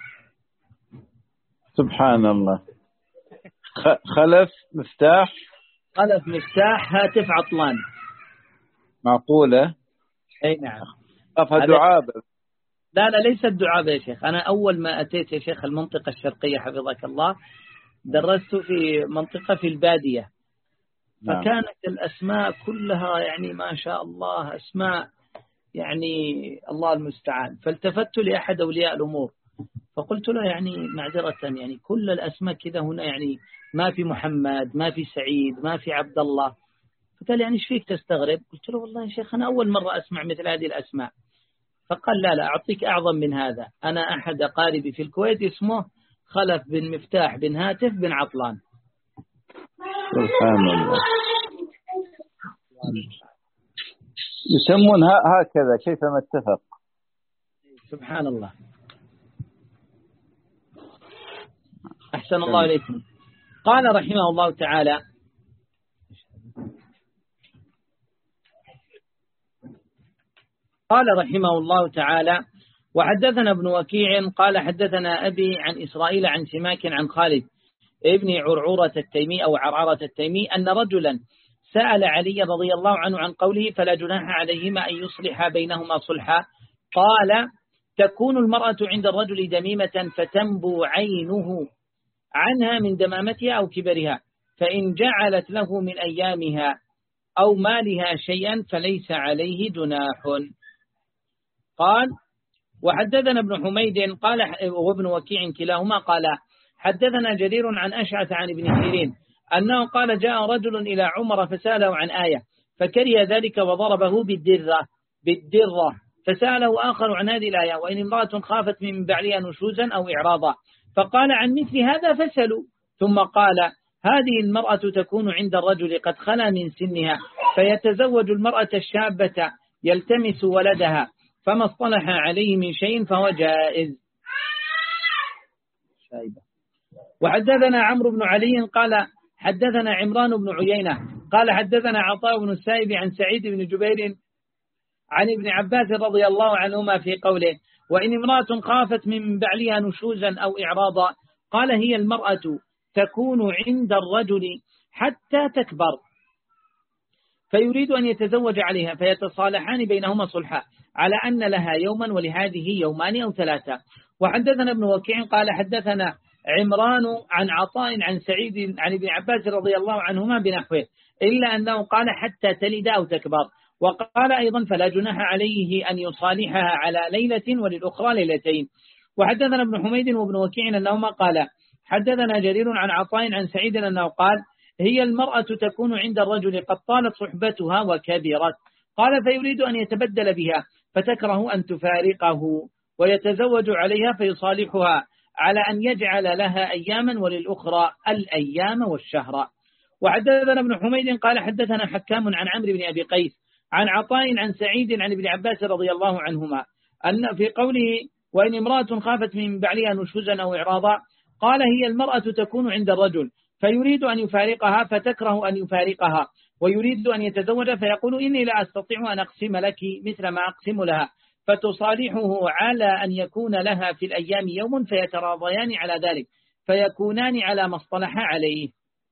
سبحان الله. خلف مفتاح خلف مفتاح هاتف عطلان. معقولة؟ أي نعم. أفها دعابة. لا لا ليس الدعابة يا شيخ. أنا أول ما أتيت يا شيخ المنطقة الشرقية حفظك الله درست في منطقة في البادية، فكانت الأسماء كلها يعني ما شاء الله أسماء يعني الله المستعان. فالتفت لأحد أولياء الأمور فقلت له يعني معذرة يعني كل الأسماء كذا هنا يعني ما في محمد ما في سعيد ما في عبد الله. فقال يعني ايش فيك تستغرب؟ قلت له والله يا شيخ أنا أول مرة أسمع مثل هذه الأسماء. فقال لا لا أعطيك أعظم من هذا، أنا أحد أقاربي في الكويت اسمه خلف بن مفتاح بن هاتف بن عطلان. سبحان الله. يسمون هكذا كيفما اتفق. سبحان الله. أحسن الله إليكم. قال رحمه الله تعالى قال رحمه الله تعالى وحدثنا ابن وكيع قال حدثنا أبي عن إسرائيل عن سماك عن خالد ابن عرعورة التيمي أو عرعرة التيمي أن رجلا سأل علي رضي الله عنه عن قوله فلا جناح عليهما أن يصلح بينهما صلحا. قال تكون المرأة عند الرجل دميمة فتنبو عينه عنها من دمامتها أو كبرها، فإن جعلت له من أيامها أو مالها شيئا فليس عليه جناح. قال وحدثنا ابن حميد قال وابن وكيع كلاهما قال حدثنا جرير عن أشعث عن ابن سيرين أنه قال جاء رجل إلى عمر فسأله عن آية فكره ذلك وضربه بالدرة بالدرة فسأله آخر عن هذه الآية وإن امرأة خافت من بعلها نشوزا أو إعراضا، فقال عن مثل هذا فسألوا. ثم قال هذه المرأة تكون عند الرجل قد خلا من سنها فيتزوج المرأة الشابة يلتمس ولدها فما اصطلح عليه من شيء فهو جائز. وحدثنا عمرو بن علي قال حدثنا عمران بن عيينة قال حدثنا عطاء بن السائب عن سعيد بن جبير عن ابن عباس رضي الله عنهما في قوله وإن امرأة خافت من بعلها نشوزا أو إعراضا، قال هي المرأة تكون عند الرجل حتى تكبر فيريد أن يتزوج عليها فيتصالحان بينهما صلحا على أن لها يوما ولهذه يومان أو ثلاثة. وحدثنا ابن وكيع قال حدثنا عمران عن عطاء عن سعيد عن ابن عباس رضي الله عنهما بنحوه إلا أنه قال حتى تلد أو تكبر. وقال أيضا فلا جناح عليه أن يصالحها على ليلة وللأخرى ليلتين. وحدثنا ابن حميد وابن وكيع أنهما قال حدثنا جرير عن عطاء عن سعيد أنه قال هي المرأة تكون عند الرجل قد طالت صحبتها وكبرت، قال فيريد أن يتبدل بها فتكره أن تفارقه ويتزوج عليها فيصالحها على أن يجعل لها أياما وللأخرى الأيام والشهر. وحدثنا ابن حميد قال حدثنا حكام عن عمرو بن أبي قيس عن عطاء عن سعيد عن ابن عباس رضي الله عنهما أن في قوله وإن امرأة خافت من بعلها نشوزا أو إعراضا، قال هي المرأة تكون عند الرجل فيريد أن يفارقها فتكره أن يفارقها ويريد أن يتزوج فيقول إني لا أستطيع أن أقسم لك مثل ما أقسم لها، فتصالحه على أن يكون لها في الأيام يوم فيتراضيان على ذلك فيكونان على ما اصطلح عليه.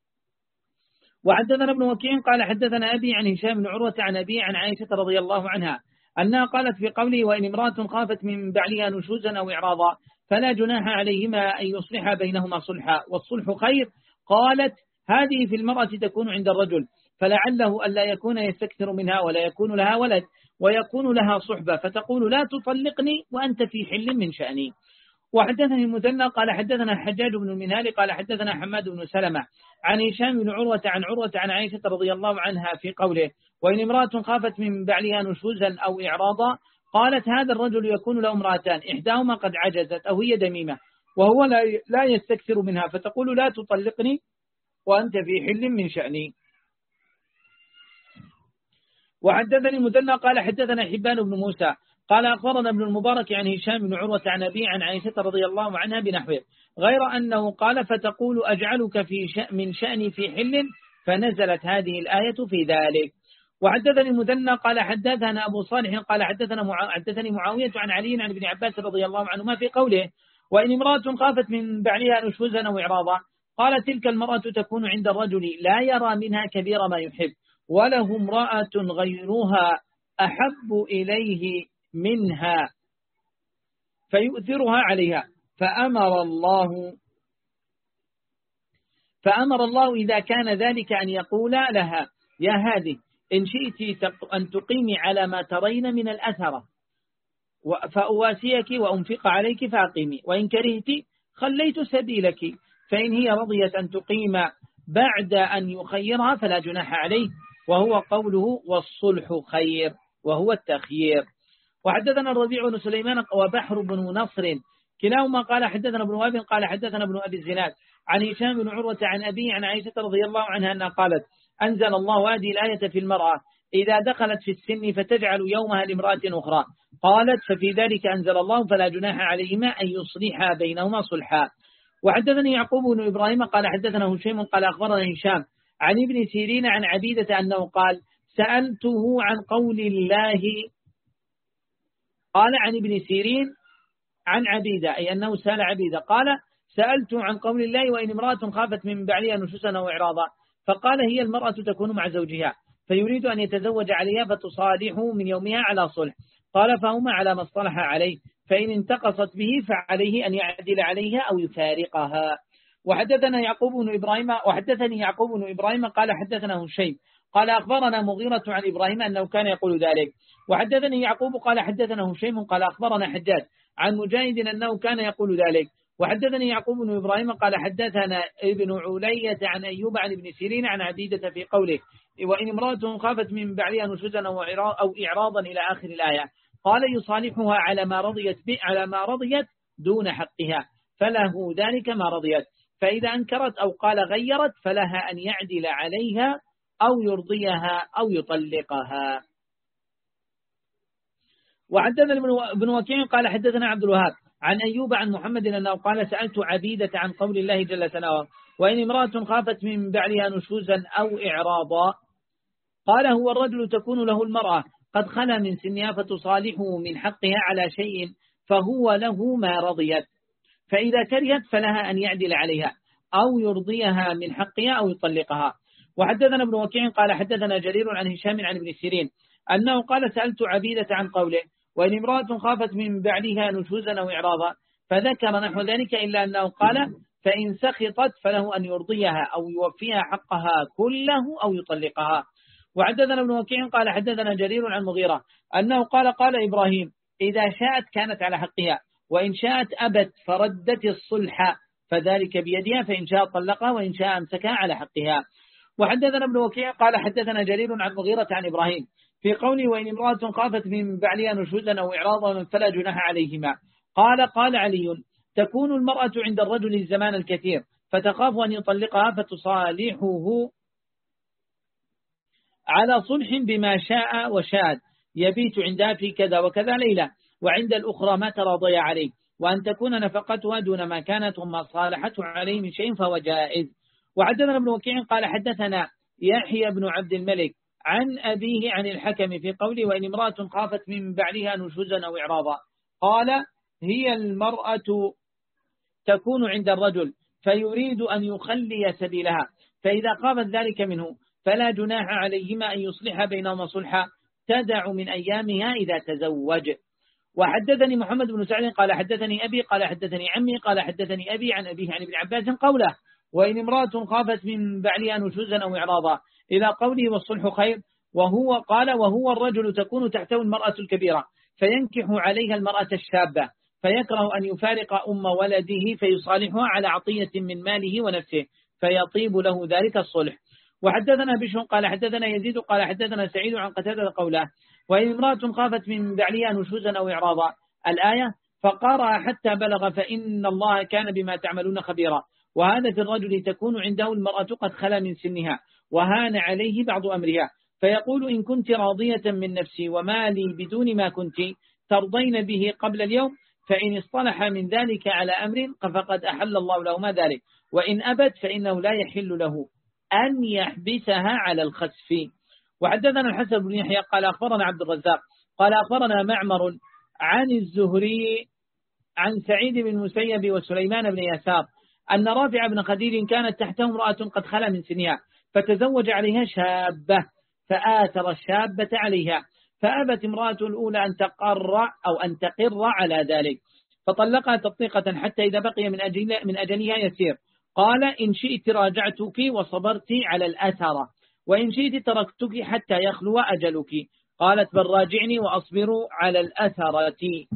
وحدثنا ابن وكيع قال حدثنا أبي عن هشام بن عروة عن أبي عن عائشة رضي الله عنها أنها قالت في قوله وإن امرأة خافت من بعلها نشوزا أو إعراضا فلا جناح عليهما أن يصلح بينهما صلحا والصلح خير. قالت هذه في المرأة تكون عند الرجل فلعله ألا يكون يستكثر منها ولا يكون لها ولد ويكون لها صحبة فتقول لا تطلقني وأنت في حل من شأني. وحدثني المثنى قال حدثنا حجاج بن المنهال قال حدثنا حماد بن سلمة عن هشام بن عروة عن عروة عن عائشة رضي الله عنها في قوله وإن امرأة خافت من بعلها نشوزا أو إعراضا، قالت هذا الرجل يكون له امرأتان إحداهما قد عجزت أو هي دميمة وهو لا يستكثر منها فتقول لا تطلقني وأنت في حل من شأني. وحدثني المثنى قال حدثنا حبان بن موسى قال أخبرنا ابن المبارك عن هشام بن عروة عن أبي عن عائشة رضي الله عنها بنحوه غير أنه قال فتقول أجعلك في شأن من شأني في حل فنزلت هذه الآية في ذلك. وحدثني المثنى قال حدثنا أبو صالح قال حدثنا معا... حدثني معاوية عن علي عن ابن عباس رضي الله عنهما في قوله وإن امرأة خافت من بعلها نشوزا أو إعراضا، قال تلك المرأة تكون عند الرجل لا يرى منها كبير ما يحب وله امرأة غيرها أحب إليه منها فيؤثرها عليها فأمر الله فأمر الله إذا كان ذلك أن يقول لها يا هذه إن شئت أن تقيمي على ما ترين من الأثرة فأواسيك وأنفق عليك فأقيمي، وإن كرهت خليت سبيلك، فإن هي رضيت أن تقيم بعد أن يخيرها فلا جناح عليه، وهو قوله والصلح خير وهو التخيير. وحدثنا الربيع بن سليمان وبحر بن نصر كلاهما قال حدثنا ابن وهب قال حدثنا ابن أبي الزناد عن هشام بن عروة عن أبيه عن عائشة رضي الله عنها أنها قالت أنزل الله هذه الآية في المرأة إذا دخلت في السن فتجعل يومها لامرأة أخرى، قالت ففي ذلك أنزل الله فلا جناح عليهما أن يصلحا بينهما صلحا. وحدثني يعقوب بن إبراهيم قال حدثنا هشيم قال أخبرنا هشام عن ابن سيرين عن عبيدة أنه قال سألته عن قول الله، قال عن ابن سيرين عن عبيدة أي أنه سأل عبيدة قال سألت عن قول الله وإن امرأة خافت من بعلها نشوزا أو إعراضا، فقال هي المرأة تكون مع زوجها فيريد أن يتزوج عليها فتصالحه من يومها على صلح، قال فهما على ما اصطلح عليه، فإن انتقصت به فعليه أن يعدل عليها أو يفارقها. وحدثنا يعقوب بن إبراهيم وحدثني يعقوب بن إبراهيم قال حدثنا هشيم قال أخبرنا مغيرة عن إبراهيم أنه كان يقول ذلك. وحدثني يعقوب قال حدثنا هشيم قال أخبرنا حجاج عن مجاهد أنه كان يقول ذلك. وحدثني يعقوب بن إبراهيم قال حدثنا ابن علية عن أيوب عن ابن سيرين عن عبيدة في قوله وإن امرأة خافت من بعلها نشوزا أو إعراضا إلى آخر الآية، قال يصالحها على ما رضيت به على ما رضيت دون حقها فله ذلك ما رضيت، فإذا أنكرت أو قال غيرت فلها أن يعدل عليها أو يرضيها أو يطلقها. وحدثنا ابن وكيع قال حدثنا عبد الوهاب عن أيوب عن محمد أنه قال سألت عبيدة عن قول الله جل ثناؤه وإن امرأة خافت من بعلها نشوزا أو إعراضا، قال هو الرجل تكون له المرأة قد خلا من سنها فتصالحه من حقها على شيء فهو له ما رضيت، فإذا كرهت فلها أن يعدل عليها أو يرضيها من حقها أو يطلقها. وحدثنا ابن وكيع قال حدثنا جرير عن هشام عن ابن سيرين أنه قال سألت عبيدة عن قوله وإن امرأة خافت من بعلها نشوزا أو إعراضا، فذكر نحو ذلك إلا أنه قال فإن سخطت فله أن يرضيها أو يوفيها حقها كله أو يطلقها. وحدثنا ابن وكيع قال حدثنا جرير عن مغيرة أنه قال قال إبراهيم إذا شاءت كانت على حقها وإن شاءت أبت فردت الصلح فذلك بيدها، فإن شاء طلقها وإن شاء أمسكها على حقها. وحدثنا ابن وكيع قال حدثنا جرير عن مغيرة عن إبراهيم في قوله وإن امرأة خافت من بعلها نشوزا أو إعراضا فلا جناح عليهما، قال قال علي تكون المرأة عند الرجل الزمان الكثير فتخاف أن يطلقها فتصالحه على صلح بما شاء وشاد يبيت عندها في كذا وكذا ليلة، وعند الأخرى ما تراضي عليه، وأن تكون نفقتها دون ما كانت وما صالحته عليه من شيء فهو جائز. وحدثنا ابن وكيع قال حدثنا يحيى بن عبد الملك عن أبيه عن الحكم في قوله وإن امرأة خافت من بعلها نشوزا أو إعراضا، قال هي المرأة تكون عند الرجل فيريد أن يخلي سبيلها، فإذا خافت ذلك منه فلا جناح عليهما أن يصلح بينهما صلحا تدع من أيامها إذا تزوج. وحدثني محمد بن سعد قال حدثني أبي قال حدثني عمي قال حدثني أبي عن أبيه عن ابن عباس قوله وإن امرأة خافت من بعلها نشوزا أو إعراضا إلى قوله والصلح خير، وهو قال وهو الرجل تكون تحته المرأة الكبيرة فينكح عليها المرأة الشابة فيكره أن يفارق أم ولده فيصالحها على عطية من ماله ونفسه فيطيب له ذلك الصلح. وحدثنا بشر قال حدثنا يزيد قال حدثنا سعيد عن قتادة قوله وإن امرأة خافت من بعلها نشوزا أو إعراضا الآية، فقرأ حتى بلغ فإن الله كان بما تعملون خبيرا، وهذا في الرجل تكون عنده المرأة قد خلا من سنها وهان عليه بعض أمرها فيقول إن كنت راضية من نفسي ومالي بدون ما كنت ترضين به قبل اليوم، فإن اصطلح من ذلك على أمر فقد أحل الله له ما ذلك، وإن أبت فإنه لا يحل له أن يحبسها على الخسف. وحدثنا الحسن بن يحيى قال أخبرنا عبد الرزاق قال أخبرنا معمر عن الزهري عن سعيد بن المسيب وسليمان بن يسار أن رافع بن خديج كانت تحته امرأة قد خلا من سنها فتزوج عليها شابة فآثر الشابة عليها، فأبت امرأة الأولى أن تقر أو أن تقر على ذلك فطلقها تطليقة حتى إذا بقي من أجل من أجلها يسير قال إن شئت راجعتك وصبرت على الأثر وإن شئت تركتك حتى يخلو أجلك، قالت بل راجعني وأصبر على الأثرة،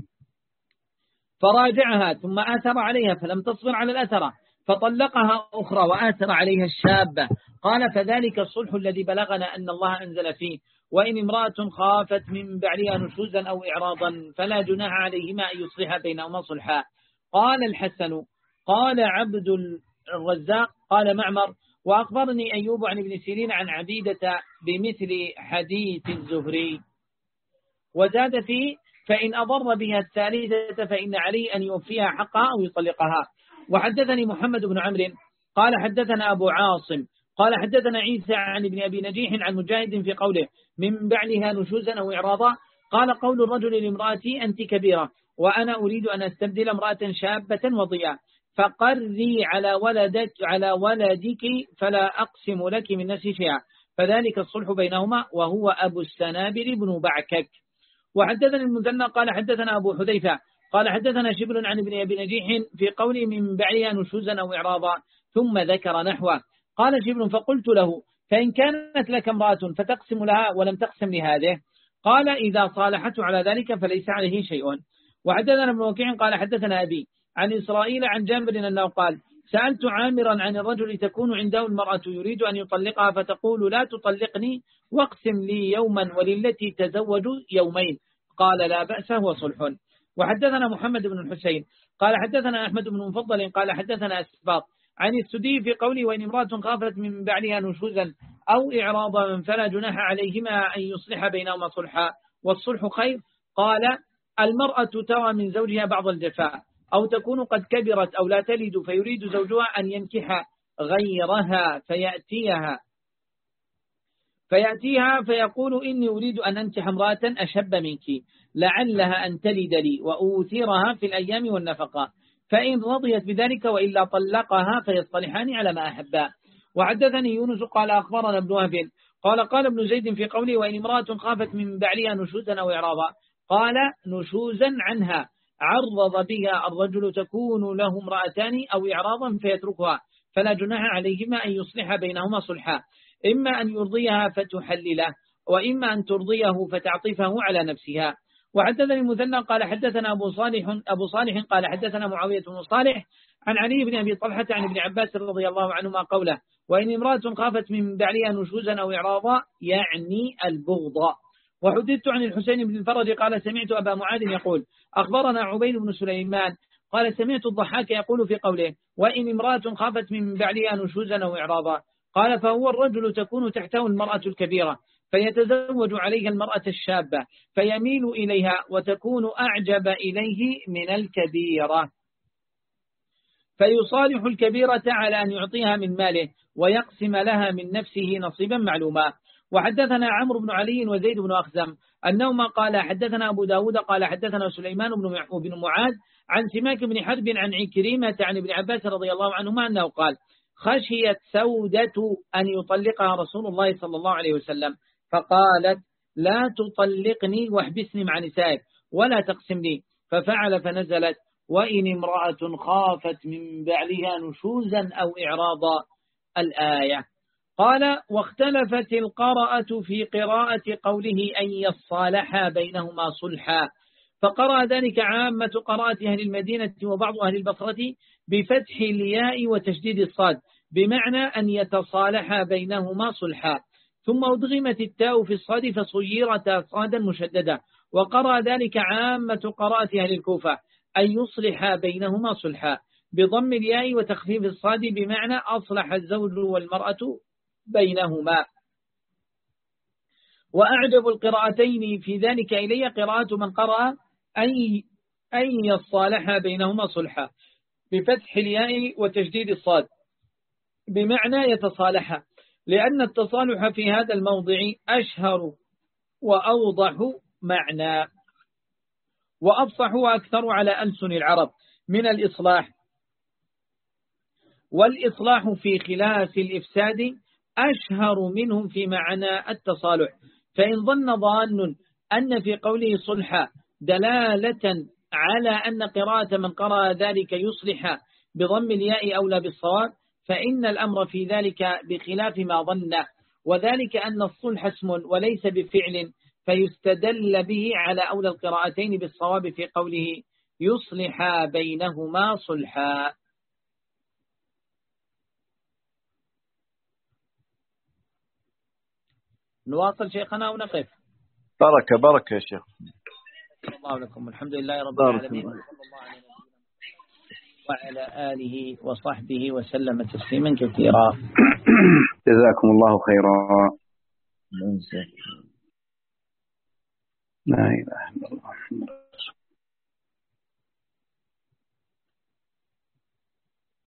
فراجعها ثم آثر عليها فلم تصبر على الأثرة فطلقها أخرى وآثر عليها الشابة. قال فذلك الصلح الذي بلغنا أن الله أنزل فيه وإن امرأة خافت من بعلها نشوزا أو إعراضا فلا جناح عليهما أن يصلح بينهما صلحا. قال الحسن قال عبد الرزاق قال معمر وأخبرني أيوب عن ابن سيرين عن عبيدة بمثل حديث الزهري، وزاد فيه فإن أضر بها الثالثة فإن عليه أن يوفيها حقها أو يطلقها. وحدثني محمد بن عمرو قال حدثنا أبو عاصم قال حدثنا عيسى عن ابن أبي نجيح عن مجاهد في قوله من بعلها نشوزا أو إعراضا قال قول الرجل لامرأتي أنت كبيرة وأنا أريد أن أستبدل امرأة شابة وضيئة فقري على ولدك على ولدك فلا أقسم لك من نفسي شيئا، فذلك الصلح بينهما وهو أبو السنابل بن بعكك. وحدثنا المثنى قال حدثنا أبو حذيفة قال حدثنا شبل عن ابن أبي نجيح في قول من بعلها نشوزا أو إعراضا ثم ذكر نحوه. قال شبل فقلت له فإن كانت لك امرأة فتقسم لها ولم تقسم لهذه؟ قال إذا صالحته على ذلك فليس عليه شيء. وحدثنا ابن وكيع قال حدثنا أبي عن إسرائيل عن جابر أنه قال سألت عامرا عن الرجل تكون عنده المرأة يريد أن يطلقها فتقول لا تطلقني واقسم لي يوما وللتي تزوج يومين، قال لا بأس هو صلح. وحدثنا محمد بن الحسين قال حدثنا أحمد بن مفضل قال حدثنا أسباط عن السدي في قوله وإن امرأة خافت من بعلها نشوزا أو إعراضا فلا جناح عليهما أن يصلح بينهما صلحا والصلح خير. قال المرأة ترى من زوجها بعض الجفاء أو تكون قد كبرت أو لا تلد فيريد زوجها أن ينكح غيرها فيأتيها فيأتيها فيقول إني أريد أن أنكح امرأة أشب منك لعلها أن تلد لي وأوثرها في الأيام والنفقة، فإن رضيت بذلك وإلا طلقها فيصطلحان على ما أحبا. وحدثني يونس قال أخبرنا ابن وهب قال قال ابن زيد في قوله وإن امرأة خافت من بعلها نشوزا أو إعراضا قال نشوزا عنها عرض بها الرجل تكون له امرأتان أو إعراضا فيتركها فلا جناح عليهما أن يصلح بينهما صلحا، إما أن يرضيها فتحلله وإما أن ترضيه فتعطفه على نفسها. وحدثني المثنى قال حدثنا أبو صالح أبو صالح قال حدثنا معاوية بن صالح عن علي بن أبي طلحة عن ابن عباس رضي الله عنهما قوله وإن امرأة خافت من بعلها نشوزا أو إعراضا يعني البغض. وحدثت عن الحسين بن الفرج قال سمعت أبا معاذ يقول أخبرنا عبيد بن سليمان قال سمعت الضحاك يقول في قوله وإن امرأة خافت من بعلها نشوزا أو إعراضا قال فهو الرجل تكون تحته المرأة الكبيرة فيتزوج عليها المرأة الشابة فيميل إليها وتكون أعجب إليه من الكبيرة فيصالح الكبيرة على أن يعطيها من ماله ويقسم لها من نفسه نصيبا معلوما. وحدثنا عمرو بن علي وزيد بن أخزم أنهما قال حدثنا أبو داود قال حدثنا سليمان بن معاذ عن سماك بن حرب عن عكرمة عن ابن عباس رضي الله عنهما أنه قال خشيت سودة أن يطلقها رسول الله صلى الله عليه وسلم فقالت لا تطلقني واحبسني مع نسائك ولا تقسم لي، ففعل فنزلت وإن امرأة خافت من بعلها نشوزا أو إعراضا الآية. قال واختلفت القراءة في قراءة قوله أن يصالحا بينهما صلحا، فقرأ ذلك عامة قراءة أهل المدينة وبعض أهل البصرة بفتح الياء وتشديد الصاد بمعنى أن يتصالحا بينهما صلحا، ثم أدغمت التاء في الصاد فصيرتا صادا مشددا. وقرأ ذلك عامة قراءة أهل الكوفة أن يصلحا بينهما صلحا بضم الياء وتخفيف الصاد بمعنى أصلح الزوج والمرأة بينهما. وأعجب القراءتين في ذلك إلي قراءة من قرأ أن يصالحا بينهما صلحا بفتح الياء وتشديد الصاد بمعنى يتصالحا، لأن التصالح في هذا الموضع أشهر وأوضح معنى وأفصح وأكثر على ألسن العرب من الإصلاح، والإصلاح في خلاف الإفساد أشهر منهم في معنى التصالح. فإن ظن ظان أن في قوله صلحا دلالة على أن قراءة من قرأ ذلك يصلح بضم الياء أولى بالصواب فإن الأمر في ذلك بخلاف ما ظن، وذلك أن الصلح اسم وليس بفعل فيستدل به على أولى القراءتين بالصواب في قوله يصلح بينهما صلحا. نواصل شيخنا ونقف. بركة بركة يا شيخ. الله لكم، الحمد لله رب العالمين، وصلى الله على نبينا وعلى آله وصحبه وسلم تسليما كثيرا. جزاكم الله خيرا. لا إله إلا الله.